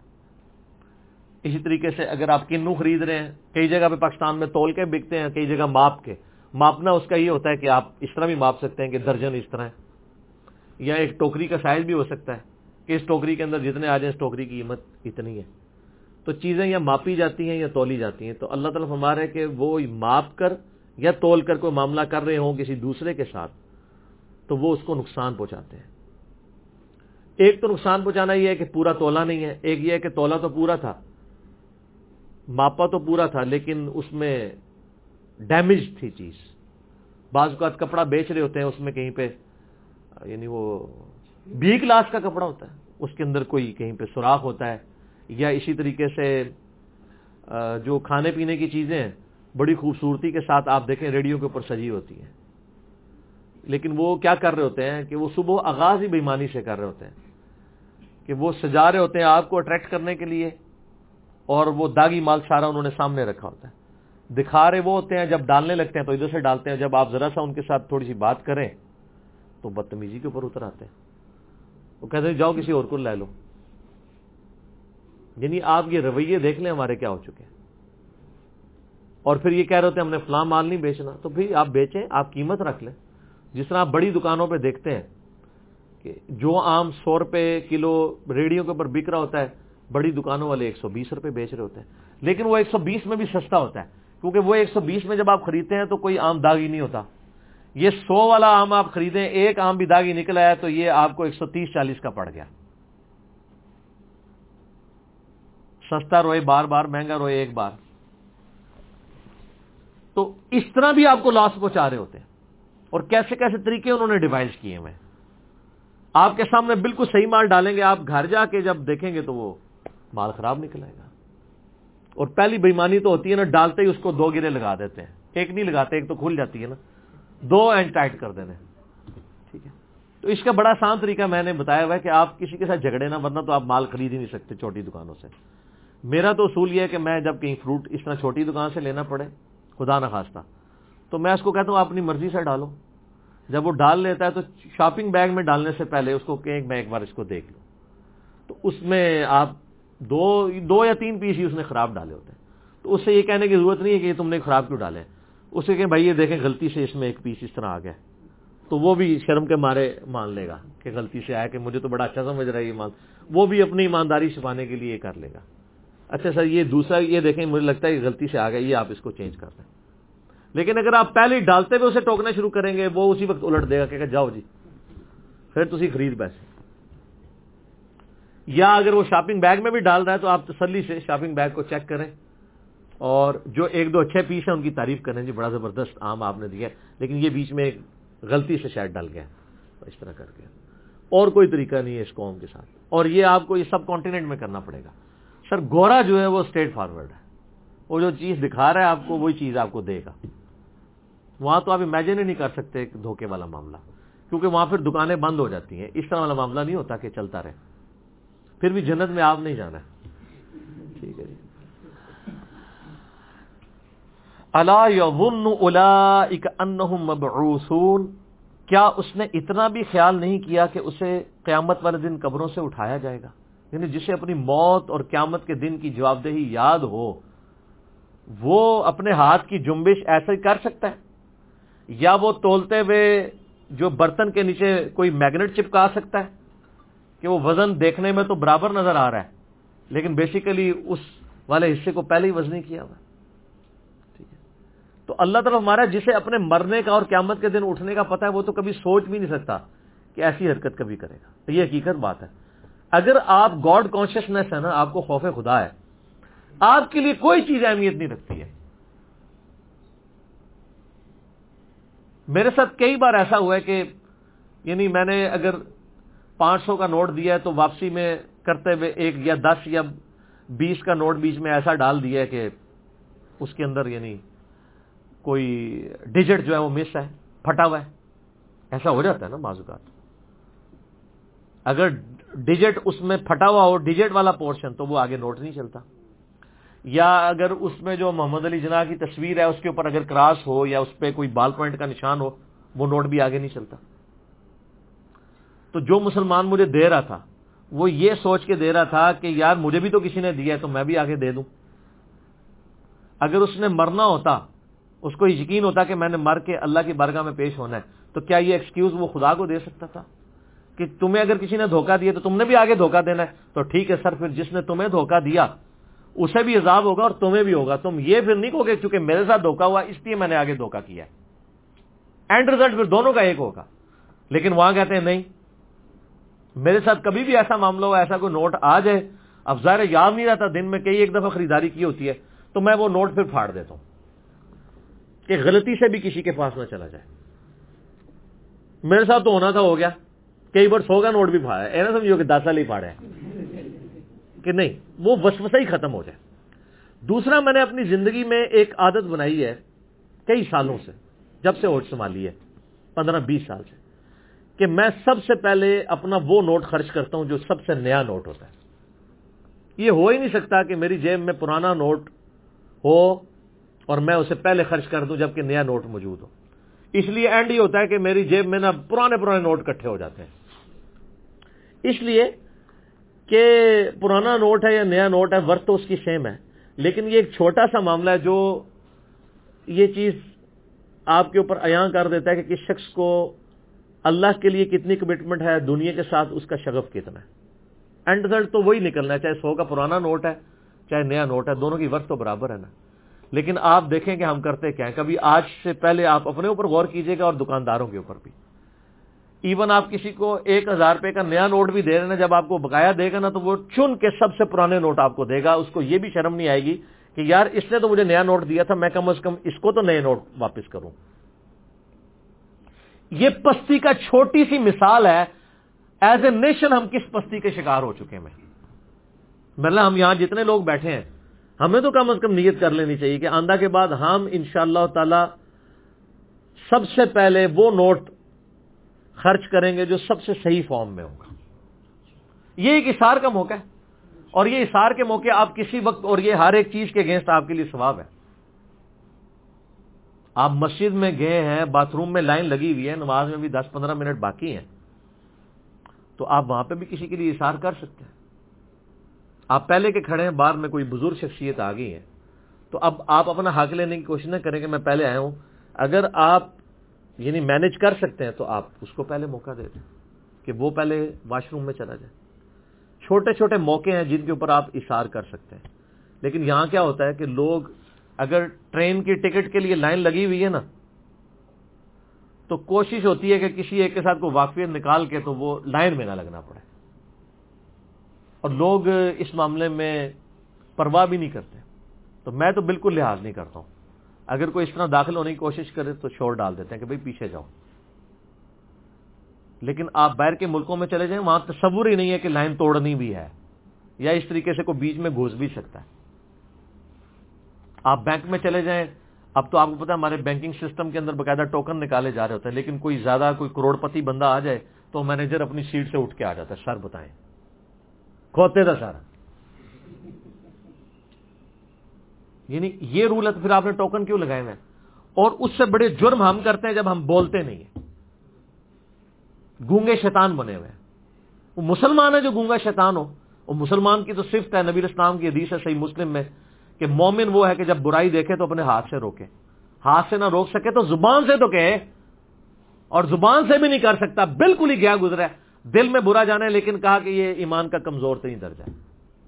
اسی طریقے سے اگر آپ کنو خرید رہے ہیں، کئی جگہ پہ پاکستان میں تول کے بکتے ہیں، کئی جگہ ماپ کے۔ ماپنا اس کا یہ ہوتا ہے کہ آپ اس طرح بھی ماپ سکتے ہیں کہ درجن اس طرح ہے، یا ایک ٹوکری کا سائز بھی ہو سکتا ہے کہ اس ٹوکری کے اندر جتنے آ جائیں اس ٹوکری کی قیمت اتنی ہے. تو چیزیں یا ماپی جاتی ہیں یا تولی جاتی ہیں. تو اللہ تعالیٰ فرما رہے کہ وہ ماپ کر یا تول کر کوئی معاملہ کر رہے ہوں کسی دوسرے کے ساتھ تو وہ اس کو نقصان پہنچاتے ہیں. ایک تو نقصان پہنچانا یہ ہے کہ پورا تولا نہیں ہے، ایک یہ ہے کہ تولا تو پورا تھا، ماپا تو پورا تھا، لیکن اس میں ڈیمیج تھی چیز. بعض اوقات کپڑا بیچ رہے ہوتے ہیں اس میں کہیں پہ یعنی وہ بی کلاس کا کپڑا ہوتا ہے، اس کے اندر کوئی کہیں پہ سوراخ ہوتا ہے، یا اسی طریقے سے جو کھانے پینے کی چیزیں ہیں بڑی خوبصورتی کے ساتھ آپ دیکھیں ریڈیو کے اوپر سجی ہوتی ہیں، لیکن وہ کیا کر رہے ہوتے ہیں کہ وہ صبح آغاز ہی بےایمانی سے کر رہے ہوتے ہیں کہ وہ سجا رہے ہوتے ہیں آپ کو اٹریکٹ کرنے کے لیے، اور وہ داغی مال سارا انہوں نے سامنے رکھا ہوتا ہے. دکھا رہے وہ ہوتے ہیں، جب ڈالنے لگتے ہیں تو ادھر سے ڈالتے ہیں، جب آپ ذرا سا ان کے ساتھ تھوڑی سی بات کریں تو بدتمیزی کے اوپر اتر آتے ہیں. وہ کہتے ہیں جاؤ کسی اور کو لے لو. یعنی آپ یہ رویے دیکھ لیں ہمارے کیا ہو چکے ہیں. اور پھر یہ کہہ رہے ہوتے ہیں ہم نے فلاں مال نہیں بیچنا. تو پھر آپ بیچیں، آپ قیمت رکھ لیں. جس طرح آپ بڑی دکانوں پہ دیکھتے ہیں کہ جو آم 100 روپے کلو ریڑھیوں کے اوپر بک رہا ہوتا ہے، بڑی دکانوں والے 120 روپے بیچ رہے ہوتے ہیں، لیکن وہ 120 میں بھی سستا ہوتا ہے، کیونکہ وہ 120 میں جب آپ خریدتے ہیں تو کوئی آم داغی نہیں ہوتا. یہ 100 والا آم آپ خریدیں، ایک آم بھی داغی نکل آیا تو یہ آپ کو 130-40 کا پڑ گیا. سستا روئے بار بار، مہنگا روئے ایک بار. تو اس طرح بھی آپ کو لاس پہنچا رہے ہوتے ہیں، اور کیسے کیسے طریقے انہوں نے ڈیوائز کیے ہوئے. آپ کے سامنے بالکل صحیح مال ڈالیں گے، آپ گھر جا کے جب دیکھیں گے تو وہ مال خراب نکل آئے گا. اور پہلی بےایمانی تو ہوتی ہے نا، ڈالتے ہی اس کو 2 گرے لگا دیتے ہیں. ایک نہیں لگاتے، ایک تو کھل جاتی ہے نا، 2 اینڈ ٹائٹ کر دینے. ٹھیک ہے، تو اس کا بڑا آسان طریقہ میں نے بتایا ہوا ہے کہ آپ کسی کے ساتھ جھگڑے نہ، ورنہ تو آپ مال خرید ہی نہیں سکتے چھوٹی دکانوں سے. میرا تو اصول یہ ہے کہ میں جب کہیں فروٹ اس طرح چھوٹی دکان سے لینا پڑے، خدا نہ خواستہ، تو میں اس کو کہتا ہوں اپنی مرضی سے ڈالو. جب وہ ڈال لیتا ہے تو شاپنگ بیگ میں ڈالنے سے پہلے اس کو کہیں میں ایک بار اس کو دیکھ لوں. تو اس میں آپ 2 یا 3 پیس ہی اس نے خراب ڈالے ہوتے ہیں. تو اس سے یہ کہنے کی ضرورت نہیں ہے کہ تم نے خراب کیوں ڈالے. اس سے کہ بھائی یہ دیکھیں غلطی سے اس میں ایک پیس اس طرح آ گیا، تو وہ بھی شرم کے مارے مان لے گا کہ غلطی سے آیا، کہ مجھے تو بڑا اچھا سمجھ رہا ہے یہ مال. وہ بھی اپنی ایمانداری چھپانے کے لیے یہ کر لے گا، اچھا سر یہ دوسرا یہ دیکھیں مجھے لگتا ہے کہ غلطی سے آ گیا، یہ آپ اس کو چینج کر دیں. لیکن اگر آپ پہلے ہی ڈالتے ہوئے اسے ٹوکنا شروع کریں گے، وہ اسی وقت الٹ دے گا کہ جاؤ جی پھر تسی خرید پیسے. یا اگر وہ شاپنگ بیگ میں بھی ڈال رہا ہے تو آپ تسلی سے شاپنگ بیگ کو چیک کریں، اور جو 1-2 اچھے پیس ہیں ان کی تعریف کریں، جی بڑا زبردست آم آپ نے دیا، لیکن یہ بیچ میں ایک غلطی سے شاید ڈل گیا، اس طرح کر کے. اور کوئی طریقہ نہیں ہے اس قوم کے ساتھ، اور یہ آپ کو یہ سب کانٹیننٹ میں کرنا پڑے گا. سر گورا جو ہے وہ اسٹریٹ فارورڈ ہے، وہ جو چیز دکھا رہا ہے آپ کو وہی چیز آپ کو دے گا. وہاں تو آپ امیجن ہی نہیں کر سکتے دھوکے والا معاملہ، کیونکہ وہاں پھر دکانیں بند ہو جاتی ہیں. اس طرح والا معاملہ نہیں ہوتا کہ چلتا رہے. پھر بھی جنت میں آپ نہیں جانا ہے. ٹھیک ہے جی. الا یظن اولئک انہم مبعوثون، کیا اس نے اتنا بھی خیال نہیں کیا کہ اسے قیامت والے دن قبروں سے اٹھایا جائے گا؟ یعنی جسے اپنی موت اور قیامت کے دن کی جواب دہی یاد ہو، وہ اپنے ہاتھ کی جنبش ایسے ہی کر سکتا ہے؟ یا وہ تولتے ہوئے جو برتن کے نیچے کوئی میگنیٹ چپکا سکتا ہے کہ وہ وزن دیکھنے میں تو برابر نظر آ رہا ہے، لیکن بیسیکلی اس والے حصے کو پہلے ہی وزنی کیا ہوا ہے. ٹھیک ہے، تو اللہ تعالیٰ ہمارا جسے اپنے مرنے کا اور قیامت کے دن اٹھنے کا پتہ ہے، وہ تو کبھی سوچ بھی نہیں سکتا کہ ایسی حرکت کبھی کرے گا. یہ حقیقت بات ہے. اگر آپ گاڈ کانشیسنیس ہے نا، آپ کو خوف خدا ہے، آپ کے لیے کوئی چیز اہمیت نہیں رکھتی ہے. میرے ساتھ کئی بار ایسا ہوا ہے کہ یعنی میں نے اگر 500 کا نوٹ دیا ہے تو واپسی میں کرتے ہوئے 1 یا 10 یا 20 کا نوٹ بیچ میں ایسا ڈال دیا ہے کہ اس کے اندر یعنی کوئی ڈیجٹ جو ہے وہ مس ہے، پھٹا ہوا ہے. ایسا ہو جاتا ہے نا بعض اوقات. اگر ڈیجٹ اس میں پھٹا ہوا ہو، ڈیجٹ والا پورشن، تو وہ آگے نوٹ نہیں چلتا. یا اگر اس میں جو محمد علی جناح کی تصویر ہے اس کے اوپر اگر کراس ہو یا اس پہ کوئی بال پوائنٹ کا نشان ہو، وہ نوٹ بھی آگے نہیں چلتا. تو جو مسلمان مجھے دے رہا تھا وہ یہ سوچ کے دے رہا تھا کہ یار مجھے بھی تو کسی نے دیا ہے تو میں بھی آگے دے دوں. اگر اس نے مرنا ہوتا، اس کو یقین ہوتا کہ میں نے مر کے اللہ کی بارگاہ میں پیش ہونا ہے، تو کیا یہ ایکسکیوز وہ خدا کو دے سکتا تھا کہ تمہیں اگر کسی نے دھوکہ دیا تو تم نے بھی آگے دھوکہ دینا ہے، تو ٹھیک ہے سر، پھر جس نے تمہیں دھوکہ دیا اسے بھی عذاب ہوگا اور تمہیں بھی ہوگا. تم یہ پھر نہیں کہو گے چونکہ میرے ساتھ دھوکہ ہوا اس لیے میں نے آگے دھوکہ کیا ہے. اینڈ رزلٹ پھر دونوں کا ایک ہوگا. لیکن وہاں کہتے ہیں نہیں، میرے ساتھ کبھی بھی ایسا معاملہ ہوا، ایسا کوئی نوٹ آ جائے، اب ظاہر یاد نہیں رہتا، دن میں کئی ایک دفعہ خریداری کی ہوتی ہے، تو میں وہ نوٹ پھر پھاڑ دیتا ہوں کہ غلطی سے بھی کسی کے پاس نہ چلا جائے. میرے ساتھ تو ہونا تھا، ہو گیا، کئی بار 100 کا نوٹ بھی پھاڑا ہے، ایسا سمجھو کہ 10 سال ہی پھاڑے ہیں کہ نہیں، وہ وسوسہ ہی ختم ہو جائے. دوسرا، میں نے اپنی زندگی میں ایک عادت بنائی ہے کئی سالوں سے، جب سے ہوش سنبھالی ہے 15-20 سال سے، کہ میں سب سے پہلے اپنا وہ نوٹ خرچ کرتا ہوں جو سب سے نیا نوٹ ہوتا ہے. یہ ہو ہی نہیں سکتا کہ میری جیب میں پرانا نوٹ ہو اور میں اسے پہلے خرچ کر دوں جبکہ نیا نوٹ موجود ہو. اس لیے اینڈ یہ ہوتا ہے کہ میری جیب میں نا پرانے نوٹ اکٹھے ہو جاتے ہیں. اس لیے کہ پرانا نوٹ ہے یا نیا نوٹ ہے، ورتھ تو اس کی سیم ہے، لیکن یہ ایک چھوٹا سا معاملہ ہے جو یہ چیز آپ کے اوپر عیاں کر دیتا ہے کہ کس شخص کو اللہ کے لیے کتنی کمٹمنٹ ہے، دنیا کے ساتھ اس کا شغف کتنا ہے. اینڈ رزلٹ تو وہی نکلنا ہے، چاہے 100 کا پرانا نوٹ ہے چاہے نیا نوٹ ہے، دونوں کی ورث تو برابر ہے نا. لیکن آپ دیکھیں کہ ہم کرتے کیا ہیں. کبھی آج سے پہلے آپ اپنے اوپر غور کیجئے گا اور دکانداروں کے اوپر بھی. ایون آپ کسی کو 1000 روپے کا نیا نوٹ بھی دے رہے ہیں، جب آپ کو بقایا دے گا نا تو وہ چن کے سب سے پرانے نوٹ آپ کو دے گا. اس کو یہ بھی شرم نہیں آئے گی کہ یار اس نے تو مجھے نیا نوٹ دیا تھا، میں کم از کم اس کو تو نئے نوٹ واپس کروں. یہ پستی کا چھوٹی سی مثال ہے. ایز اے نیشن ہم کس پستی کے شکار ہو چکے ہیں. مطلب ہم یہاں جتنے لوگ بیٹھے ہیں، ہمیں تو کم از کم نیت کر لینی چاہیے کہ آئندہ کے بعد ہم انشاءاللہ تعالی سب سے پہلے وہ نوٹ خرچ کریں گے جو سب سے صحیح فارم میں ہوگا. یہ ایک اثار کا موقع ہے، اور یہ اثار کے موقع آپ کسی وقت، اور یہ ہر ایک چیز کے اگینسٹ آپ کے لیے ثواب ہے. آپ مسجد میں گئے ہیں، باتھ روم میں لائن لگی ہوئی ہے، نماز میں بھی 10-15 منٹ باقی ہیں، تو آپ وہاں پہ بھی کسی کے لیے اثار کر سکتے ہیں. آپ پہلے کے کھڑے ہیں، باہر میں کوئی بزرگ شخصیت آ گئی ہے، تو اب آپ اپنا حق لینے کی کوشش نہ کریں کہ میں پہلے آیا ہوں. اگر آپ یعنی مینج کر سکتے ہیں تو آپ اس کو پہلے موقع دے دیں کہ وہ پہلے واش روم میں چلا جائے. چھوٹے چھوٹے موقع ہیں جن کے اوپر آپ اثار کر سکتے ہیں. لیکن یہاں کیا ہوتا ہے کہ لوگ اگر ٹرین کی ٹکٹ کے لیے لائن لگی ہوئی ہے نا، تو کوشش ہوتی ہے کہ کسی ایک کے ساتھ کوئی واقفیت نکال کے تو وہ لائن میں نہ لگنا پڑے، اور لوگ اس معاملے میں پرواہ بھی نہیں کرتے. تو میں تو بالکل لحاظ نہیں کرتا ہوں. اگر کوئی اس طرح داخل ہونے کی کوشش کرے تو شور ڈال دیتے ہیں کہ بھئی پیچھے جاؤ. لیکن آپ باہر کے ملکوں میں چلے جائیں، وہاں تصور ہی نہیں ہے کہ لائن توڑنی بھی ہے، یا اس طریقے سے کوئی بیچ میں گھس بھی سکتا ہے. آپ بینک میں چلے جائیں، اب تو آپ کو پتا ہے ہمارے بینکنگ سسٹم کے اندر باقاعدہ ٹوکن نکالے جا رہے ہوتے ہیں، لیکن کوئی زیادہ کوئی کروڑ پتی بندہ آ جائے تو مینیجر اپنی سیٹ سے اٹھ کے آ جاتا ہے. سر بتائیں، کھوتے تھا سارا. یعنی یہ رول ہے، تو پھر آپ نے ٹوکن کیوں لگائے ہوئے ہیں؟ اور اس سے بڑے جرم ہم کرتے ہیں جب ہم بولتے نہیں ہیں. گونگے شیطان بنے ہوئے ہیں. وہ مسلمان ہے جو گونگا شیطان ہو؟ وہ مسلمان کی تو صفت ہے، نبی اسلام کی حدیث ہے صحیح مسلم میں کہ مومن وہ ہے کہ جب برائی دیکھے تو اپنے ہاتھ سے روکے، ہاتھ سے نہ روک سکے تو زبان سے تو کہے، اور زبان سے بھی نہیں کر سکتا، بالکل ہی گیا گزرا ہے. دل میں برا جانا ہے، لیکن کہا کہ یہ ایمان کا کمزور ترین درجہ ہے.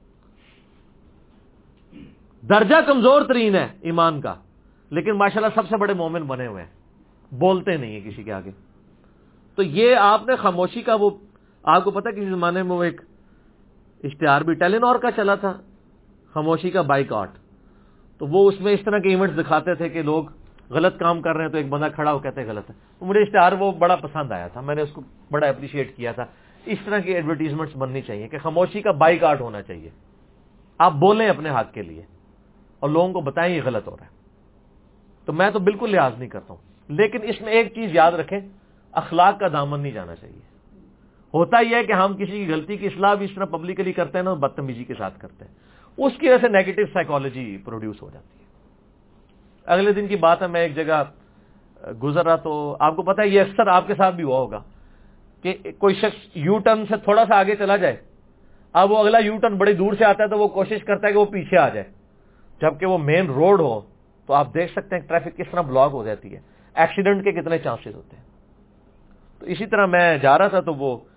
درجہ کمزور ترین ہے ایمان کا، لیکن ماشاءاللہ سب سے بڑے مومن بنے ہوئے ہیں، بولتے نہیں ہیں کسی کے آگے. تو یہ آپ نے خاموشی کا، وہ آپ کو پتا کسی زمانے میں وہ ایک اشتہار بھی ٹیلینور کا چلا تھا، خاموشی کا بائیکاٹ. تو وہ اس میں اس طرح کے ایونٹس دکھاتے تھے کہ لوگ غلط کام کر رہے ہیں تو ایک بندہ کھڑا ہو کہتے ہیں غلط ہے. تو مجھے اشتہار وہ بڑا پسند آیا تھا، میں نے اس کو بڑا اپریشیٹ کیا تھا. اس طرح کی ایڈورٹیزمنٹس بننی چاہیے کہ خاموشی کا بائیکاٹ ہونا چاہیے. آپ بولیں اپنے حق کے لیے اور لوگوں کو بتائیں یہ غلط ہو رہا ہے. تو میں تو بالکل لحاظ نہیں کرتا ہوں. لیکن اس میں ایک چیز یاد رکھیں، اخلاق کا دامن نہیں جانا چاہیے. ہوتا یہ ہے کہ ہم کسی کی غلطی کی اصلاح بھی اس طرح پبلکلی کرتے ہیں نا، بدتمیزی کے ساتھ کرتے ہیں، اس کی وجہ سے نیگیٹو سائیکالوجی پروڈیوس ہو جاتی ہے. اگلے دن کی بات ہے، میں ایک جگہ گزر رہا، تو آپ کو پتا ہے یہ اکثر آپ کے ساتھ بھی ہوا ہوگا کہ کوئی شخص یو ٹرن سے تھوڑا سا آگے چلا جائے، اب وہ اگلا یو ٹرن بڑی دور سے آتا ہے تو وہ کوشش کرتا ہے کہ وہ پیچھے آ جائے، جبکہ وہ مین روڈ ہو. تو آپ دیکھ سکتے ہیں ٹریفک کس طرح بلاک ہو جاتی ہے، ایکسیڈنٹ کے کتنے چانسز ہوتے ہیں. تو اسی طرح میں جا رہا تھا تو وہ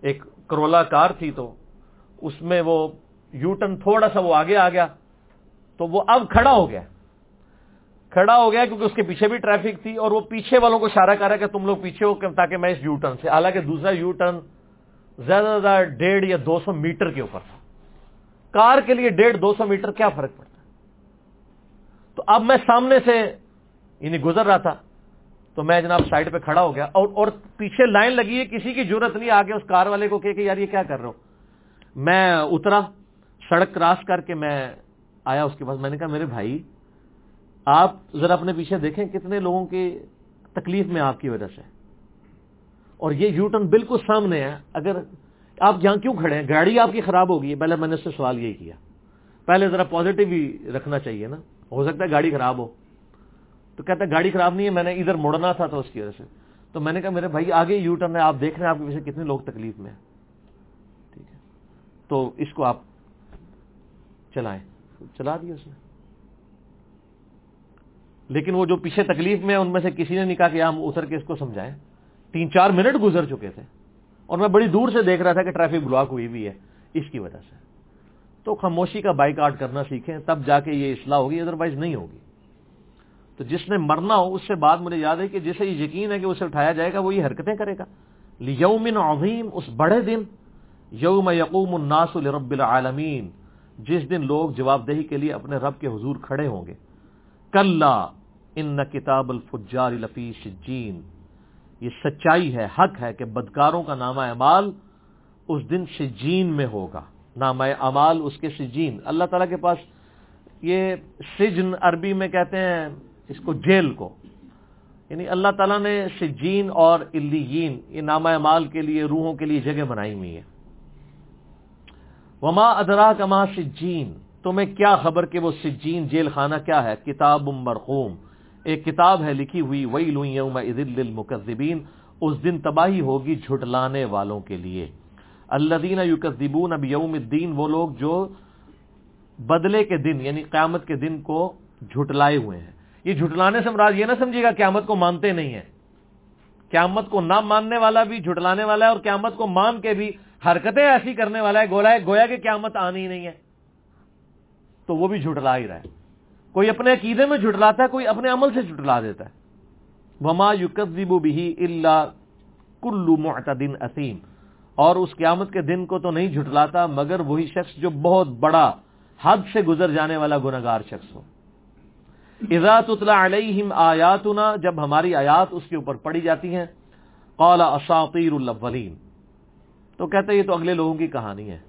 ایک کرولا کار تھی تو اس میں وہ یو ٹرن تھوڑا سا وہ آگے آ گیا تو وہ اب کھڑا ہو گیا کیونکہ اس کے پیچھے بھی ٹریفک تھی اور وہ پیچھے والوں کو اشارہ کر رہا ہے کہ تم لوگ پیچھے ہو تاکہ میں اس یو ٹرن سے، حالانکہ دوسرا یو ٹرن زیادہ زیادہ 150 یا 200 میٹر کے اوپر تھا. کار کے لیے 150-200 میٹر کیا فرق پڑتا ہے. تو اب میں سامنے سے یعنی گزر رہا تھا تو میں جناب سائڈ پہ کھڑا ہو گیا اور پیچھے لائن لگی ہے، کسی کی ضرورت نہیں آگے اس کار والے کو کہ یار یہ کیا کر رہے ہو. میں اترا، سڑک کراس کر کے میں آیا اس کے پاس. میں نے کہا میرے بھائی آپ ذرا اپنے پیچھے دیکھیں کتنے لوگوں کی تکلیف میں آپ کی وجہ سے، اور یہ یو ٹرن بالکل سامنے ہے. اگر آپ یہاں کیوں کھڑے ہیں؟ گاڑی آپ کی خراب ہو گئی ہے. پہلے میں نے اس سے سوال یہی کیا، پہلے ذرا پازیٹیو ہی رکھنا چاہیے نا، ہو سکتا ہے گاڑی خراب ہو. تو کہتا ہے گاڑی خراب نہیں ہے، میں نے ادھر مڑنا تھا تو اس کی وجہ سے. تو میں نے کہا میرے بھائی آگے یو ٹرن ہے، آپ دیکھ رہے ہیں آپ کے پیچھے کتنے لوگ تکلیف میں ہیں. ٹھیک ہے تو اس کو آپ چلائیں. چلا دیا اس نے. لیکن وہ جو پیچھے تکلیف میں ان میں سے کسی نے نہیں کہا کہ ہم اتر کے اس کو سمجھائیں. 3-4 منٹ گزر چکے تھے اور میں بڑی دور سے دیکھ رہا تھا کہ ٹریفک بلاک ہوئی بھی ہے اس کی وجہ سے. تو خاموشی کا بائیکاٹ کرنا سیکھیں، تب جا کے یہ اصلاح ہوگی، ادروائز نہیں ہوگی. تو جس نے مرنا ہو اس سے بات مجھے یاد ہے کہ جسے یہ یقین ہے کہ اسے اٹھایا جائے گا وہ یہ حرکتیں کرے گا. لیوم عظیم، اس بڑے دن، یوم یقوم الناس لرب العالمین، جس دن لوگ جواب دہی کے لیے اپنے رب کے حضور کھڑے ہوں گے. کلا ان کتاب الفجار لفی سجین، یہ سچائی ہے، حق ہے کہ بدکاروں کا نامہ اعمال اس دن سجین میں ہوگا. نامہ اعمال اس کے سجین. اللہ تعالیٰ کے پاس یہ سجن عربی میں کہتے ہیں اس کو جیل کو، یعنی اللہ تعالیٰ نے سجین اور علیین یہ نامہ اعمال کے لیے روحوں کے لیے جگہ بنائی ہوئی ہے. وما ادراک ما سجین، تمہیں کیا خبر کہ وہ سجین جیل خانہ کیا ہے. کتاب مرقوم، ایک کتاب ہے لکھی ہوئی. ویل یومئذ للمکذبین، اس دن تباہی ہوگی جھٹلانے والوں کے لیے. الذین یکذبون بیوم الدین، وہ لوگ جو بدلے کے دن یعنی قیامت کے دن کو جھٹلائے ہوئے ہیں. یہ جھٹلانے سے مراد یہ نہ سمجھے گا قیامت کو مانتے نہیں ہیں. قیامت کو نہ ماننے والا بھی جھٹلانے والا ہے اور قیامت کو مان کے بھی حرکتیں ایسی کرنے والا ہے گویا کہ قیامت آنی ہی نہیں ہے، تو وہ بھی جھٹلا ہی رہا ہے. کوئی اپنے عقیدے میں جھٹلاتا ہے، کوئی اپنے عمل سے جھٹلا دیتا ہے. وما یکذب بہ الا کل معتد اثیم، اور اس قیامت کے دن کو تو نہیں جھٹلاتا مگر وہی شخص جو بہت بڑا حد سے گزر جانے والا گنہگار شخص ہو. اذا تتلی علیہم آیاتنا، جب ہماری آیات اس کے اوپر پڑھی جاتی ہیں. قال اساطیر الاولین، تو کہتے ہیں یہ تو اگلے لوگوں کی کہانی ہے.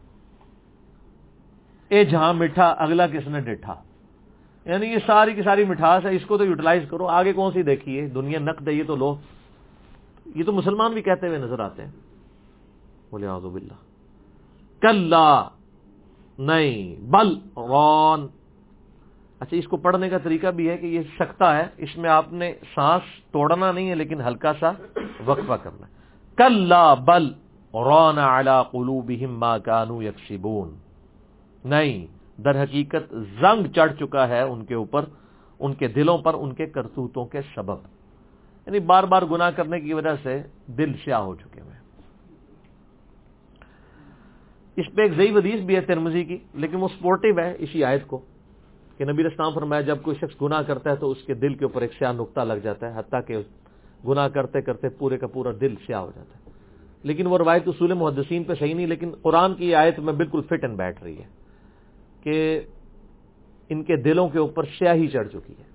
اے جہاں میٹھا اگلا کس نے ڈٹھا، یعنی یہ ساری کی ساری مٹھاس ہے، اس کو تو یوٹیلائز کرو، آگے کون سی دیکھیے، دنیا نقد ہے یہ تو لو. یہ تو مسلمان بھی کہتے ہوئے نظر آتے ہیں. والیاذ باللہ. کلا، نہیں، بل ران. اچھا اس کو پڑھنے کا طریقہ بھی ہے کہ یہ سکتہ ہے، اس میں آپ نے سانس توڑنا نہیں ہے لیکن ہلکا سا وقفہ کرنا ہے. کلا بل ران علی قلوبہم ما کانوا یکسبون، نہیں در حقیقت زنگ چڑھ چکا ہے ان کے اوپر، ان کے دلوں پر ان کے کرتوتوں کے سبب، یعنی بار بار گناہ کرنے کی وجہ سے دل سیاہ ہو چکے ہیں. اس پہ ایک ضعیف حدیث بھی ہے ترمذی کی، لیکن وہ سپورٹیو ہے اسی آیت کو کہ نبی اسلام فرمایا جب کوئی شخص گناہ کرتا ہے تو اس کے دل کے اوپر ایک سیاہ نقطہ لگ جاتا ہے، حتیٰ کہ گناہ کرتے کرتے پورے کا پورا دل سیاہ ہو جاتا ہے. لیکن وہ روایت اصول محدثین پہ صحیح نہیں، لیکن قرآن کی آیت میں بالکل فٹ اینڈ بیٹھ رہی ہے کہ ان کے دلوں کے اوپر سیاہی چڑھ چکی ہے.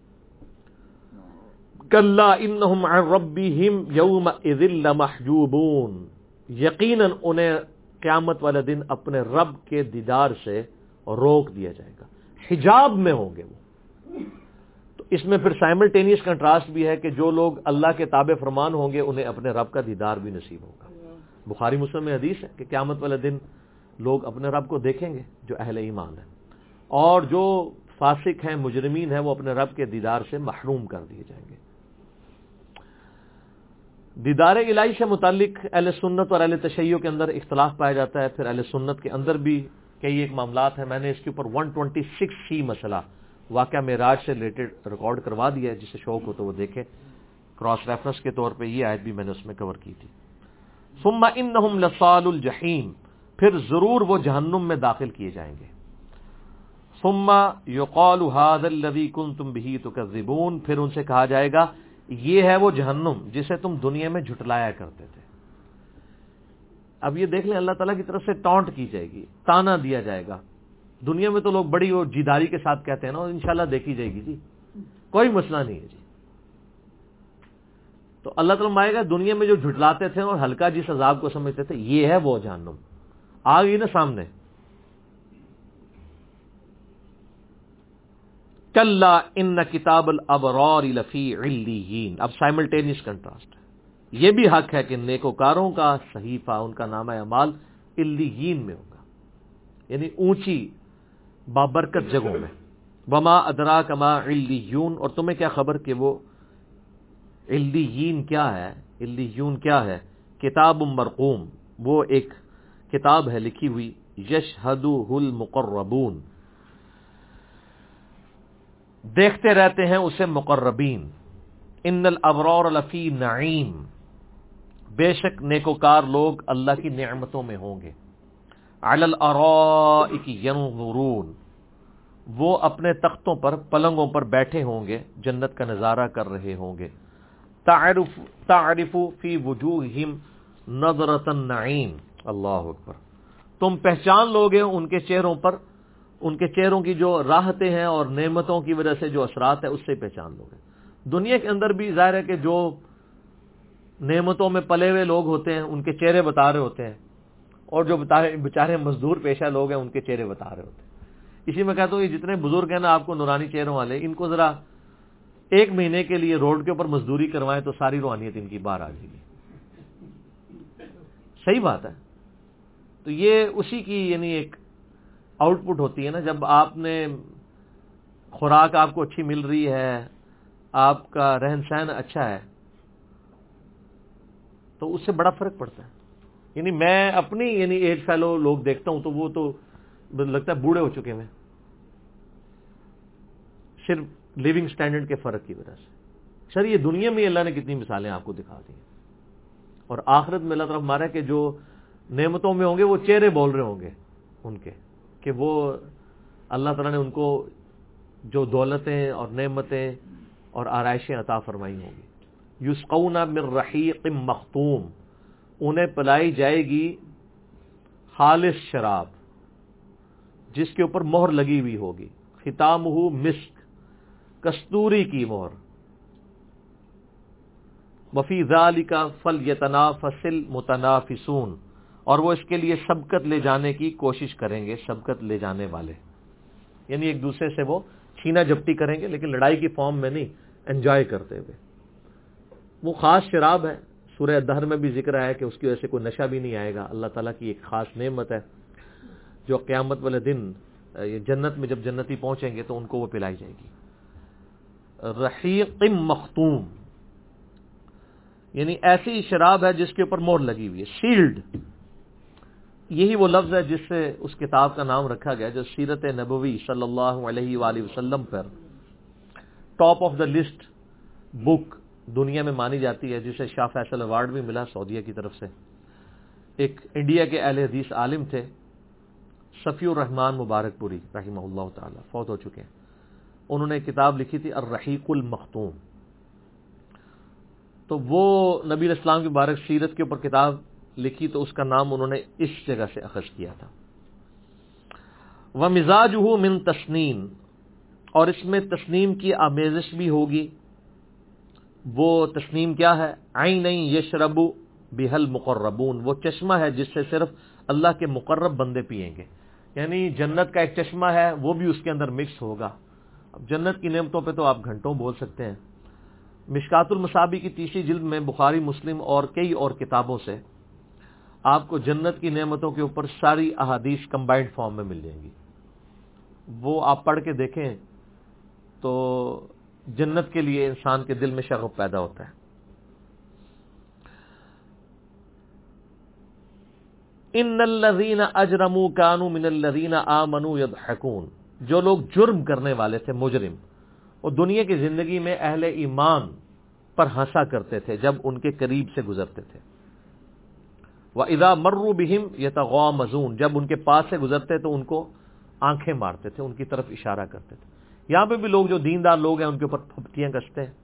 کلا انہم عن ربہم یومئذ لمحجوبون، یقیناً انہیں قیامت والے دن اپنے رب کے دیدار سے روک دیا جائے گا، حجاب میں ہوں گے وہ. تو اس میں پھر سائملٹینیس کنٹراسٹ بھی ہے کہ جو لوگ اللہ کے تابع فرمان ہوں گے انہیں اپنے رب کا دیدار بھی نصیب ہوگا. بخاری مسلم میں حدیث ہے کہ قیامت والے دن لوگ اپنے رب کو دیکھیں گے جو اہل ایمان ہیں، اور جو فاسق ہیں مجرمین ہیں وہ اپنے رب کے دیدار سے محروم کر دیے جائیں گے. دیدار الہی سے متعلق اہل سنت اور اہل تشیع کے اندر اختلاف پایا جاتا ہے. پھر اہل سنت کے اندر بھی کئی ایک معاملات ہیں. میں نے اس کے اوپر 126 مسئلہ واقعہ معراج سے ریلیٹڈ ریکارڈ کروا دیا ہے، جسے شوق ہو تو وہ دیکھے. کراس ریفرنس کے طور پہ یہ آیت بھی میں نے اس میں کور کی تھی. ثم انہم لصال الجحیم، پھر ضرور وہ جہنم میں داخل کیے جائیں گے. ثم یقال ھذا الذی کنتم بہ تکذبون، پھر ان سے کہا جائے گا یہ ہے وہ جہنم جسے تم دنیا میں جھٹلایا کرتے تھے. اب یہ دیکھ لیں اللہ تعالیٰ کی طرف سے ٹانٹ کی جائے گی، تانا دیا جائے گا. دنیا میں تو لوگ بڑی وہ جیداری کے ساتھ کہتے ہیں نا انشاءاللہ دیکھی جائے گی جی، کوئی مسئلہ نہیں ہے جی. تو اللہ تعالیٰ آئے گا دنیا میں جو جھٹلاتے تھے اور ہلکا جس عذاب کو سمجھتے تھے یہ ہے وہ جہنم، آ گئی نا سامنے. کلا ان کتاب الابرار لفی علیین، اب سائملٹینیس کنٹراسٹ ہے. یہ بھی حق ہے کہ نیکوکاروں کا صحیفہ، ان کا نامہ اعمال علیین میں ہوگا، یعنی اونچی بابرکت جگہوں میں. وما ادراک ما علیون، اور تمہیں کیا خبر کہ وہ علیین کیا ہے. علیون کیا ہے؟ کتاب مرقوم، وہ ایک کتاب ہے لکھی ہوئی. یشہدہ المقربون، دیکھتے رہتے ہیں اسے مقربین. ان الابرار لفی نعیم، بے شک نیکوکار لوگ اللہ کی نعمتوں میں ہوں گے. علی الارائک ینظرون، وہ اپنے تختوں پر، پلنگوں پر بیٹھے ہوں گے، جنت کا نظارہ کر رہے ہوں گے. تعرف فی وجوہہم نظرۃ النعیم، اللہ اکبر، تم پہچان لوگے ان کے چہروں پر، ان کے چہروں کی جو راحتیں ہیں اور نعمتوں کی وجہ سے جو اثرات ہے اس سے پہچان لوگے. دنیا کے اندر بھی ظاہر ہے کہ جو نعمتوں میں پلے ہوئے لوگ ہوتے ہیں ان کے چہرے بتا رہے ہوتے ہیں، اور جو بیچارے مزدور پیشہ لوگ ہیں ان کے چہرے بتا رہے ہوتے ہیں. اسی میں کہتا ہوں یہ جتنے بزرگ ہیں نا آپ کو نورانی چہروں والے، ان کو ذرا ایک مہینے کے لیے روڈ کے اوپر مزدوری کروائیں تو ساری روحانیت ان کی باہر آ جائے گی. صحیح بات ہے. تو یہ اسی کی یعنی ایک آؤٹ پٹ ہوتی ہے نا، جب آپ نے خوراک آپ کو اچھی مل رہی ہے، آپ کا رہن سہن اچھا ہے، تو اس سے بڑا فرق پڑتا ہے. یعنی میں اپنی یعنی ایج فیلو لوگ دیکھتا ہوں تو وہ تو لگتا ہے بوڑھے ہو چکے ہیں صرف لیونگ سٹینڈرڈ کے فرق کی وجہ سے. سر یہ دنیا میں اللہ نے کتنی مثالیں آپ کو دکھا دی ہیں، اور آخرت میں اللہ تعالیٰ ہمارا کہ جو نعمتوں میں ہوں گے وہ چہرے بول رہے ہوں گے ان کے کہ وہ اللہ تعالیٰ نے ان کو جو دولتیں اور نعمتیں اور آرائشیں عطا فرمائی ہوں گی. یسقون من رحیق مختوم، انہیں پلائی جائے گی خالص شراب جس کے اوپر مہر لگی ہوئی ہوگی. ختامہ مسک، کستوری کی مہر. وفی ذالک فلیتنافس المتنافسون، اور وہ اس کے لیے سبقت لے جانے کی کوشش کریں گے، سبقت لے جانے والے، یعنی ایک دوسرے سے وہ چھینا جھپٹی کریں گے لیکن لڑائی کی فارم میں نہیں، انجوائے کرتے ہوئے. وہ خاص شراب ہے، سورہ دہر میں بھی ذکر آیا کہ اس کی وجہ سے کوئی نشہ بھی نہیں آئے گا. اللہ تعالیٰ کی ایک خاص نعمت ہے جو قیامت والے دن جنت میں جب جنتی پہنچیں گے تو ان کو وہ پلائی جائے گی. رحیق مختوم یعنی ایسی شراب ہے جس کے اوپر مہر لگی ہوئی ہے، سیلڈ. یہی وہ لفظ ہے جس سے اس کتاب کا نام رکھا گیا جو سیرت نبوی صلی اللہ علیہ وآلہ وسلم پر top of the list book دنیا میں مانی جاتی ہے، جسے شاہ فیصل ایوارڈ بھی ملا سعودیہ کی طرف سے. ایک انڈیا کے اہل حدیث عالم تھے صفی الرحمان مبارک پوری رحمہ اللہ تعالی، فوت ہو چکے ہیں. انہوں نے کتاب لکھی تھی الرحیق المختوم. تو وہ نبی علیہ السلام کی مبارک سیرت کے اوپر کتاب لکھی تو اس کا نام انہوں نے اس جگہ سے اخذ کیا تھا. وَمِزَاجُهُ مِن تسنیم، اور اس میں تسنیم کی آمیزش بھی ہوگی. وہ تسنیم کیا ہے؟ عَيْنًا يَشْرَبُ بِهَا الْمُقَرَّبُونَ، وہ چشمہ ہے جس سے صرف اللہ کے مقرب بندے پئیں گے. یعنی جنت کا ایک چشمہ ہے وہ بھی اس کے اندر مکس ہوگا. اب جنت کی نعمتوں پہ تو آپ گھنٹوں بول سکتے ہیں. مشکات المصابیح کی 30 جلد میں بخاری مسلم اور کئی اور کتابوں سے آپ کو جنت کی نعمتوں کے اوپر ساری احادیث کمبائنڈ فارم میں مل جائیں گی. وہ آپ پڑھ کے دیکھیں تو جنت کے لیے انسان کے دل میں شغف پیدا ہوتا ہے. ان الذین اجرموا کانوا من الذین آمنوا یضحکون، جو لوگ جرم کرنے والے تھے، مجرم، اور دنیا کی زندگی میں اہل ایمان پر ہنسا کرتے تھے جب ان کے قریب سے گزرتے تھے. وَإِذَا مَرُّوا بِهِمْ يَتَغَامَزُونَ، جب ان کے پاس سے گزرتے تو ان کو آنکھیں مارتے تھے، ان کی طرف اشارہ کرتے تھے۔ یہاں پہ بھی لوگ جو دیندار لوگ ہیں ان کے اوپر پھپتیاں کستے ہیں۔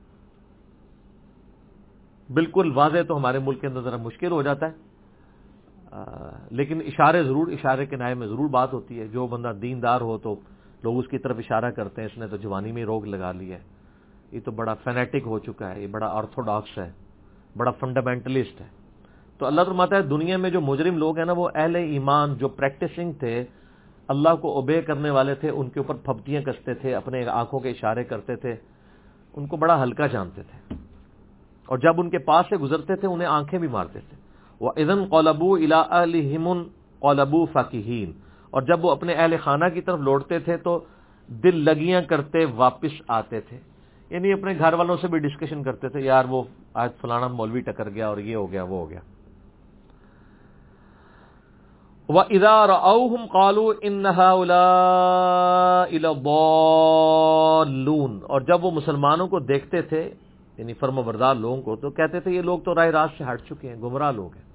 بالکل واضح تو ہمارے ملک کے اندر ذرا مشکل ہو جاتا ہے، لیکن اشارے کے نائے میں ضرور بات ہوتی ہے۔ جو بندہ دیندار ہو تو لوگ اس کی طرف اشارہ کرتے ہیں، اس نے تو جوانی میں روگ لگا لی ہے، یہ تو بڑا فینیٹک ہو چکا ہے، یہ بڑا آرتھوڈاکس ہے، بڑا فنڈامنٹلسٹ ہے۔ تو اللہ فرماتا ہے دنیا میں جو مجرم لوگ ہیں نا، وہ اہل ایمان جو پریکٹسنگ تھے، اللہ کو اوبے کرنے والے تھے، ان کے اوپر پھپتیاں کستے تھے، اپنے آنکھوں کے اشارے کرتے تھے، ان کو بڑا ہلکا جانتے تھے، اور جب ان کے پاس سے گزرتے تھے انہیں آنکھیں بھی مارتے تھے۔ وَإِذَا انقَلَبُوا إِلَىٰ أَهْلِهِمُ انقَلَبُوا فَكِهِينَ، اور جب وہ اپنے اہل خانہ کی طرف لوٹتے تھے تو دل لگیاں کرتے واپس آتے تھے، یعنی اپنے گھر والوں سے بھی ڈسکشن کرتے تھے، یار وہ آج فلانا مولوی ٹکر گیا اور یہ ہو گیا وہ ہو گیا۔ وَإِذَا رَأَوْهُمْ قَالُوا إِنَّ هَؤُلَاءِ لَضَالُّونَ، اور جب وہ مسلمانوں کو دیکھتے تھے یعنی فرمانبردار لوگوں کو، تو کہتے تھے یہ لوگ تو راہ راست سے ہٹ چکے ہیں، گمراہ لوگ ہیں،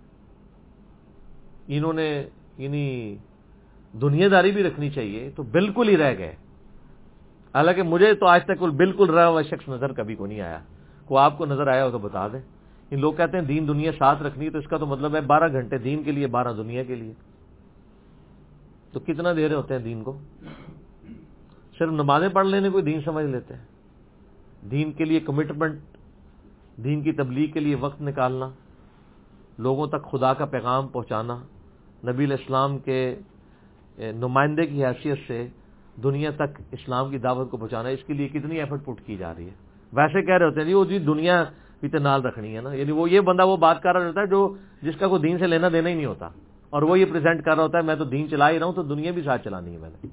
انہوں نے یعنی دنیا داری بھی رکھنی چاہیے تو بالکل ہی رہ گئے۔ حالانکہ مجھے تو آج تک بالکل رہا ہوا شخص نظر کبھی کو نہیں آیا، کوئی آپ کو نظر آیا ہو تو بتا دیں۔ ان لوگ کہتے ہیں دین دنیا ساتھ رکھنی ہے، تو اس کا تو مطلب ہے 12 گھنٹے دین کے لیے 12 دنیا کے لیے، تو کتنا دے رہے ہوتے ہیں دین کو؟ صرف نمازیں پڑھ لینے کوئی دین سمجھ لیتے ہیں؟ دین کے لیے کمٹمنٹ، دین کی تبلیغ کے لیے وقت نکالنا، لوگوں تک خدا کا پیغام پہنچانا، نبی علیہ السلام کے نمائندے کی حیثیت سے دنیا تک اسلام کی دعوت کو پہنچانا، اس کے لیے کتنی ایفرٹ پٹ کی جا رہی ہے۔ ویسے کہہ رہے ہوتے ہیں جی دنیا بھی تو نال رکھنی ہے نا، یعنی وہ یہ بندہ وہ بات کر رہا ہوتا ہے جس کا کوئی دین سے لینا دینا ہی نہیں ہوتا، اور وہ یہ پریزنٹ کر رہا ہوتا ہے میں تو دین چلا ہی رہا ہوں تو دنیا بھی ساتھ چلانی ہے میں نے۔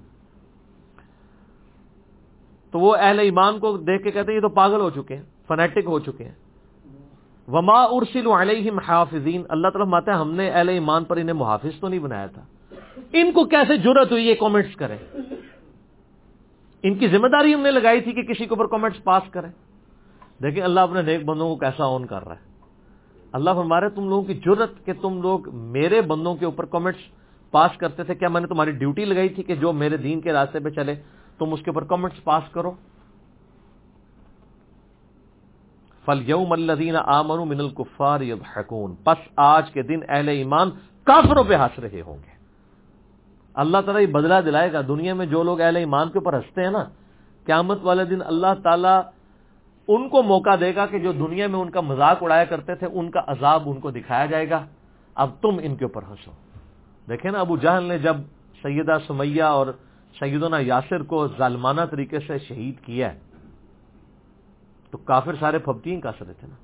تو وہ اہل ایمان کو دیکھ کے کہتے ہیں یہ تو پاگل ہو چکے ہیں، فنیٹک ہو چکے ہیں۔ وما ارسلوا علیہم حافظین، اللہ تعالیٰ فرماتا ہے ہم نے اہل ایمان پر انہیں محافظ تو نہیں بنایا تھا، ان کو کیسے جرأت ہوئی یہ کامنٹس کریں؟ ان کی ذمہ داری ہم نے لگائی تھی کہ کسی کے اوپر کامنٹس پاس کریں۔ دیکھیں اللہ اپنے نیک بندوں کو کیسا آن کر رہا ہے۔ اللہ فرما رہا ہے تم لوگوں کی جرأت کہ تم لوگ میرے بندوں کے اوپر کامنٹس پاس کرتے تھے، کیا میں نے تمہاری ڈیوٹی لگائی تھی کہ جو میرے دین کے راستے پہ چلے تم اس کے اوپر کامنٹس پاس کرو؟ فَالْيَوْمَ الَّذِينَ آمَنُوا مِنَ الْكُفَّارِ يَضْحَكُونَ، پس آج کے دن اہل ایمان کافروں پہ ہنس رہے ہوں گے۔ اللہ تعالیٰ یہ بدلہ دلائے گا۔ دنیا میں جو لوگ اہل ایمان کے اوپر ہنستے ہیں نا، قیامت والے دن اللہ تعالیٰ ان کو موقع دے گا کہ جو دنیا میں ان کا مذاق اڑایا کرتے تھے ان کا عذاب ان کو دکھایا جائے گا، اب تم ان کے اوپر ہنسو۔ دیکھیں نا ابو جہل نے جب سیدہ سمیہ اور سیدنا یاسر کو ظالمانہ طریقے سے شہید کیا ہے تو کافر سارے پھپتیاں کس رہے تھے نا۔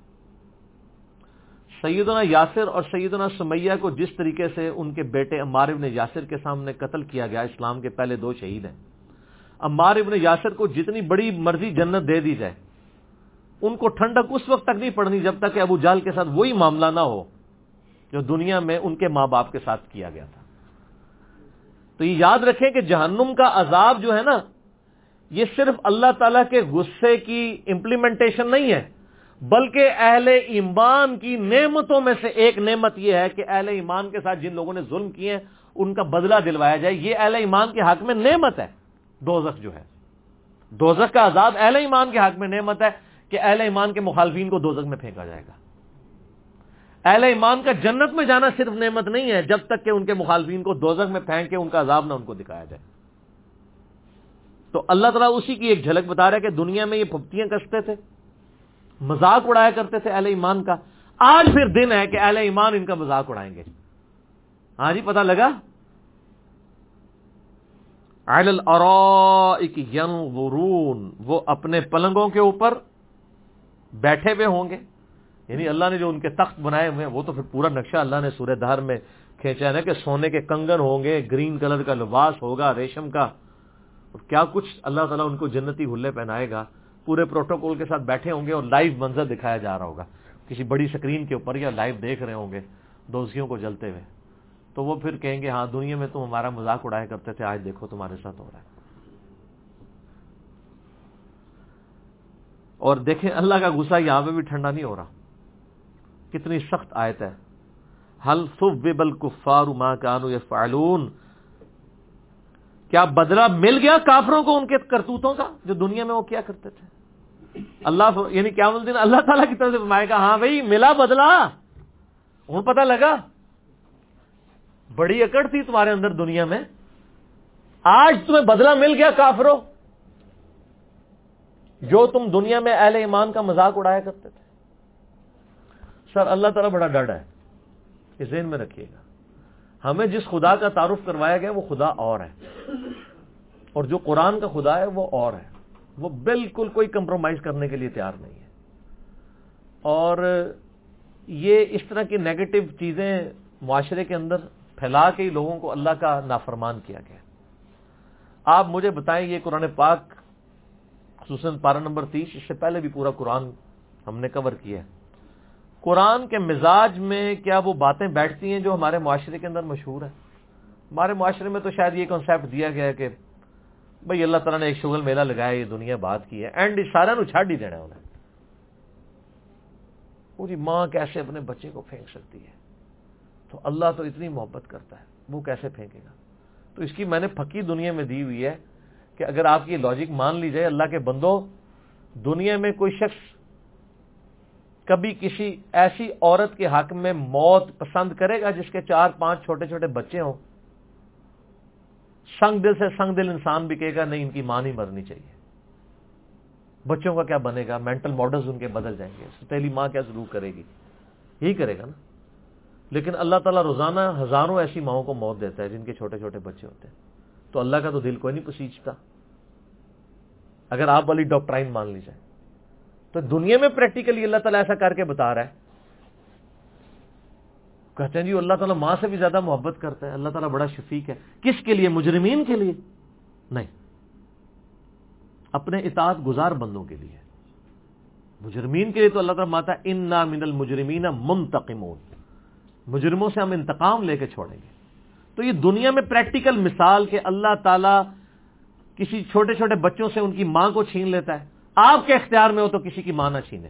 سیدنا یاسر اور سیدنا سمیہ کو جس طریقے سے ان کے بیٹے عمار ابن یاسر کے سامنے قتل کیا گیا، اسلام کے پہلے 2 شہید ہیں، عمار ابن یاسر کو جتنی بڑی مرضی جنت دے دی جائے ان کو ٹھنڈک اس وقت تک نہیں پڑنی جب تک کہ ابو جہل کے ساتھ وہی معاملہ نہ ہو جو دنیا میں ان کے ماں باپ کے ساتھ کیا گیا تھا۔ تو یہ یاد رکھیں کہ جہنم کا عذاب جو ہے نا، یہ صرف اللہ تعالیٰ کے غصے کی امپلیمنٹیشن نہیں ہے، بلکہ اہل ایمان کی نعمتوں میں سے ایک نعمت یہ ہے کہ اہل ایمان کے ساتھ جن لوگوں نے ظلم کیے ہیں ان کا بدلہ دلوایا جائے۔ یہ اہل ایمان کے حق میں نعمت ہے۔ دوزخ جو ہے، دوزخ کا عذاب اہل ایمان کے حق میں نعمت ہے کہ اہل ایمان کے مخالفین کو دوزخ میں پھینکا جائے گا۔ اہل ایمان کا جنت میں جانا صرف نعمت نہیں ہے جب تک کہ ان کے مخالفین کو دوزخ میں پھینک کے ان کا عذاب نہ ان کو دکھایا جائے۔ تو اللہ تعالیٰ اسی کی ایک جھلک بتا رہا ہے کہ دنیا میں یہ پھپتیاں کستے تھے، مذاق اڑایا کرتے تھے اہل ایمان کا، آج پھر دن ہے کہ اہل ایمان ان کا مذاق اڑائیں گے۔ ہاں جی، پتہ لگا؟ علی الارائک ینظرون، وہ اپنے پلنگوں کے اوپر بیٹھے ہوئے ہوں گے، یعنی اللہ نے جو ان کے تخت بنائے ہوئے ہیں وہ تو پھر پورا نقشہ اللہ نے سورہ دہر میں کھینچا ہے نا کہ سونے کے کنگن ہوں گے، گرین کلر کا لباس ہوگا، ریشم کا، اور کیا کچھ اللہ تعالیٰ ان کو جنتی حلے پہنائے گا، پورے پروٹوکول کے ساتھ بیٹھے ہوں گے اور لائیو منظر دکھایا جا رہا ہوگا کسی بڑی سکرین کے اوپر، یا لائیو دیکھ رہے ہوں گے دوزیوں کو جلتے ہوئے، تو وہ پھر کہیں گے ہاں دنیا میں تم ہمارا مذاق اڑایا کرتے تھے، آج دیکھو تمہارے ساتھ ہو رہا ہے۔ اور دیکھیں اللہ کا غصہ یہاں پہ بھی ٹھنڈا نہیں ہو رہا، کتنی سخت آیت ہے۔ هل ثوب الكفار ما كانوا يفعلون، کیا بدلہ مل گیا کافروں کو ان کے کرتوتوں کا جو دنیا میں وہ کیا کرتے تھے؟ اللہ یعنی قیامت الدین اللہ تعالیٰ کی طرف سے فرمائے گا ہاں بھائی ملا بدلہ، ہوں پتہ لگا بڑی اکڑ تھی تمہارے اندر دنیا میں، آج تمہیں بدلہ مل گیا کافروں، جو تم دنیا میں اہل ایمان کا مذاق اڑایا کرتے تھے۔ سر اللہ تعالیٰ بڑا ڈاڈا ہے، یہ ذہن میں رکھیے گا، ہمیں جس خدا کا تعارف کروایا گیا وہ خدا اور ہے، اور جو قرآن کا خدا ہے وہ اور ہے، وہ بالکل کوئی کمپرومائز کرنے کے لیے تیار نہیں ہے۔ اور یہ اس طرح کی نیگیٹو چیزیں معاشرے کے اندر پھیلا کے ہی لوگوں کو اللہ کا نافرمان کیا گیا۔ آپ مجھے بتائیں، یہ قرآن پاک خصوصاً پارہ نمبر 30، اس سے پہلے بھی پورا قرآن ہم نے کور کیا ہے، قرآن کے مزاج میں کیا وہ باتیں بیٹھتی ہیں جو ہمارے معاشرے کے اندر مشہور ہیں؟ ہمارے معاشرے میں تو شاید یہ کنسیپٹ دیا گیا ہے کہ بھئی اللہ تعالیٰ نے ایک شغل میلہ لگایا، یہ دنیا بات کی ہے، اینڈ سارا نو چھاڑ ہی دینا ہے انہیں۔ وہ جی ماں کیسے اپنے بچے کو پھینک سکتی ہے، تو اللہ تو اتنی محبت کرتا ہے، وہ کیسے پھینکے گا؟ تو اس کی میں نے پھکی دنیا میں دی ہوئی ہے کہ اگر آپ کی لاجک مان لی جائے، اللہ کے بندو، دنیا میں کوئی شخص کبھی کسی ایسی عورت کے حق میں موت پسند کرے گا جس کے 4-5 چھوٹے چھوٹے بچے ہوں؟ سنگ دل سے سنگ دل انسان بھی کہے گا نہیں، ان کی ماں نہیں مرنی چاہیے۔ بچوں کا کیا بنے گا؟ مینٹل ماڈلز ان کے بدل جائیں گے، ستیلی ماں کیا سلوک کرے گی؟ یہی کرے گا نا۔ لیکن اللہ تعالیٰ روزانہ ہزاروں ایسی ماؤں کو موت دیتا ہے جن کے چھوٹے چھوٹے بچے ہوتے ہیں، تو اللہ کا تو دل کوئی نہیں پسیجتا اگر آپ والی ڈاکٹرائن مان لی جائے۔ تو دنیا میں پریکٹیکلی اللہ تعالیٰ ایسا کر کے بتا رہا ہے، کہتے ہیں جی اللہ تعالیٰ ماں سے بھی زیادہ محبت کرتا ہے، اللہ تعالیٰ بڑا شفیق ہے۔ کس کے لیے؟ مجرمین کے لیے نہیں، اپنے اطاعت گزار بندوں کے لیے۔ مجرمین کے لیے تو اللہ تعالیٰ ماتا انا من المجرمین منتقمون، مجرموں سے ہم انتقام لے کے چھوڑیں گے۔ تو یہ دنیا میں پریکٹیکل مثال کہ اللہ تعالیٰ کسی چھوٹے چھوٹے بچوں سے ان کی ماں کو چھین لیتا ہے، آپ کے اختیار میں ہو تو کسی کی ماں نہ چھینے۔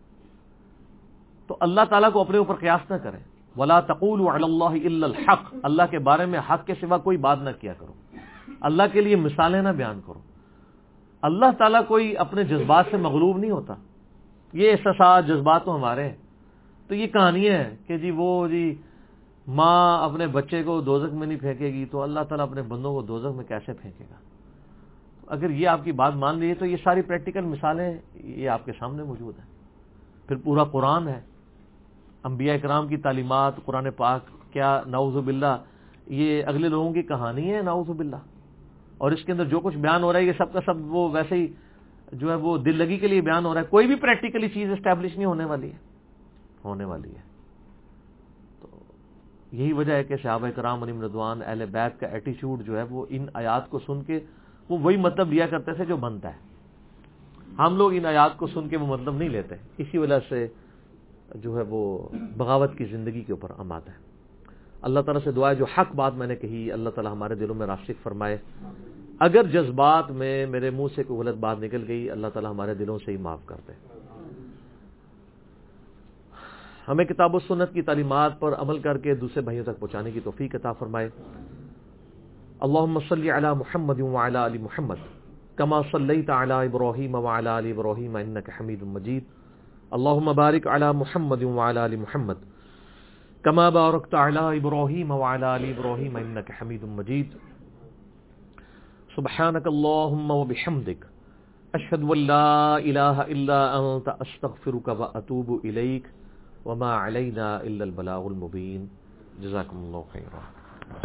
تو اللہ تعالیٰ کو اپنے اوپر قیاس نہ کریں۔ وَلَا تَقُولُوا عَلَى اللَّهِ إِلَّا الْحَقِّ، اللہ کے بارے میں حق کے سوا کوئی بات نہ کیا کرو، اللہ کے لیے مثالیں نہ بیان کرو۔ اللہ تعالیٰ کوئی اپنے جذبات سے مغلوب نہیں ہوتا، یہ احساسات جذبات تو ہمارے ہیں۔ تو یہ کہانیاں ہیں کہ جی وہ جی ماں اپنے بچے کو دوزخ میں نہیں پھینکے گی تو اللہ تعالیٰ اپنے بندوں کو دوزخ میں کیسے پھینکے گا؟ اگر یہ آپ کی بات مان لیجیے تو یہ ساری پریکٹیکل مثالیں یہ آپ کے سامنے موجود ہیں۔ پھر پورا قرآن ہے، انبیاء کرام کی تعلیمات، قرآن پاک، کیا نعوذ باللہ یہ اگلے لوگوں کی کہانی ہے؟ نعوذ باللہ۔ اور اس کے اندر جو کچھ بیان ہو رہا ہے یہ سب کا سب وہ ویسے ہی جو ہے وہ دل لگی کے لیے بیان ہو رہا ہے، کوئی بھی پریکٹیکلی چیز اسٹیبلش نہیں ہونے والی ہے۔ تو یہی وجہ ہے کہ صحابہ کرام علیہم رضوان، اہل بیت کا ایٹیچیوڈ جو ہے وہ ان آیات کو سن کے وہ وہی مطلب لیا کرتے تھے جو بنتا ہے۔ ہم لوگ ان آیات کو سن کے وہ مطلب نہیں لیتے، اسی وجہ سے جو ہے وہ بغاوت کی زندگی کے اوپر آمادہ ہے۔ اللہ تعالیٰ سے دعا ہے جو حق بات میں نے کہی اللہ تعالیٰ ہمارے دلوں میں راسخ فرمائے، اگر جذبات میں میرے منہ سے کوئی غلط بات نکل گئی اللہ تعالیٰ ہمارے دلوں سے ہی معاف کر دے۔ ہمیں کتاب و سنت کی تعلیمات پر عمل کر کے دوسرے بھائیوں تک پہنچانے کی توفیق عطا فرمائے۔ اللہم صلی علی محمد وعلی آل محمد کما صلیت علی ابراہیم وعلی آل ابراہیم انک حمید مجید۔ اللہم بارک علی محمد وعلی آل محمد کما بارکت علی ابراہیم وعلی آل ابراہیم انک حمید مجید۔ سبحانک اللہم وبحمدک اشہد ان لا الہ الا انت استغفرک واتوب الیک وما علینا الا البلاغ المبین۔ جزاکم اللہ خیرا۔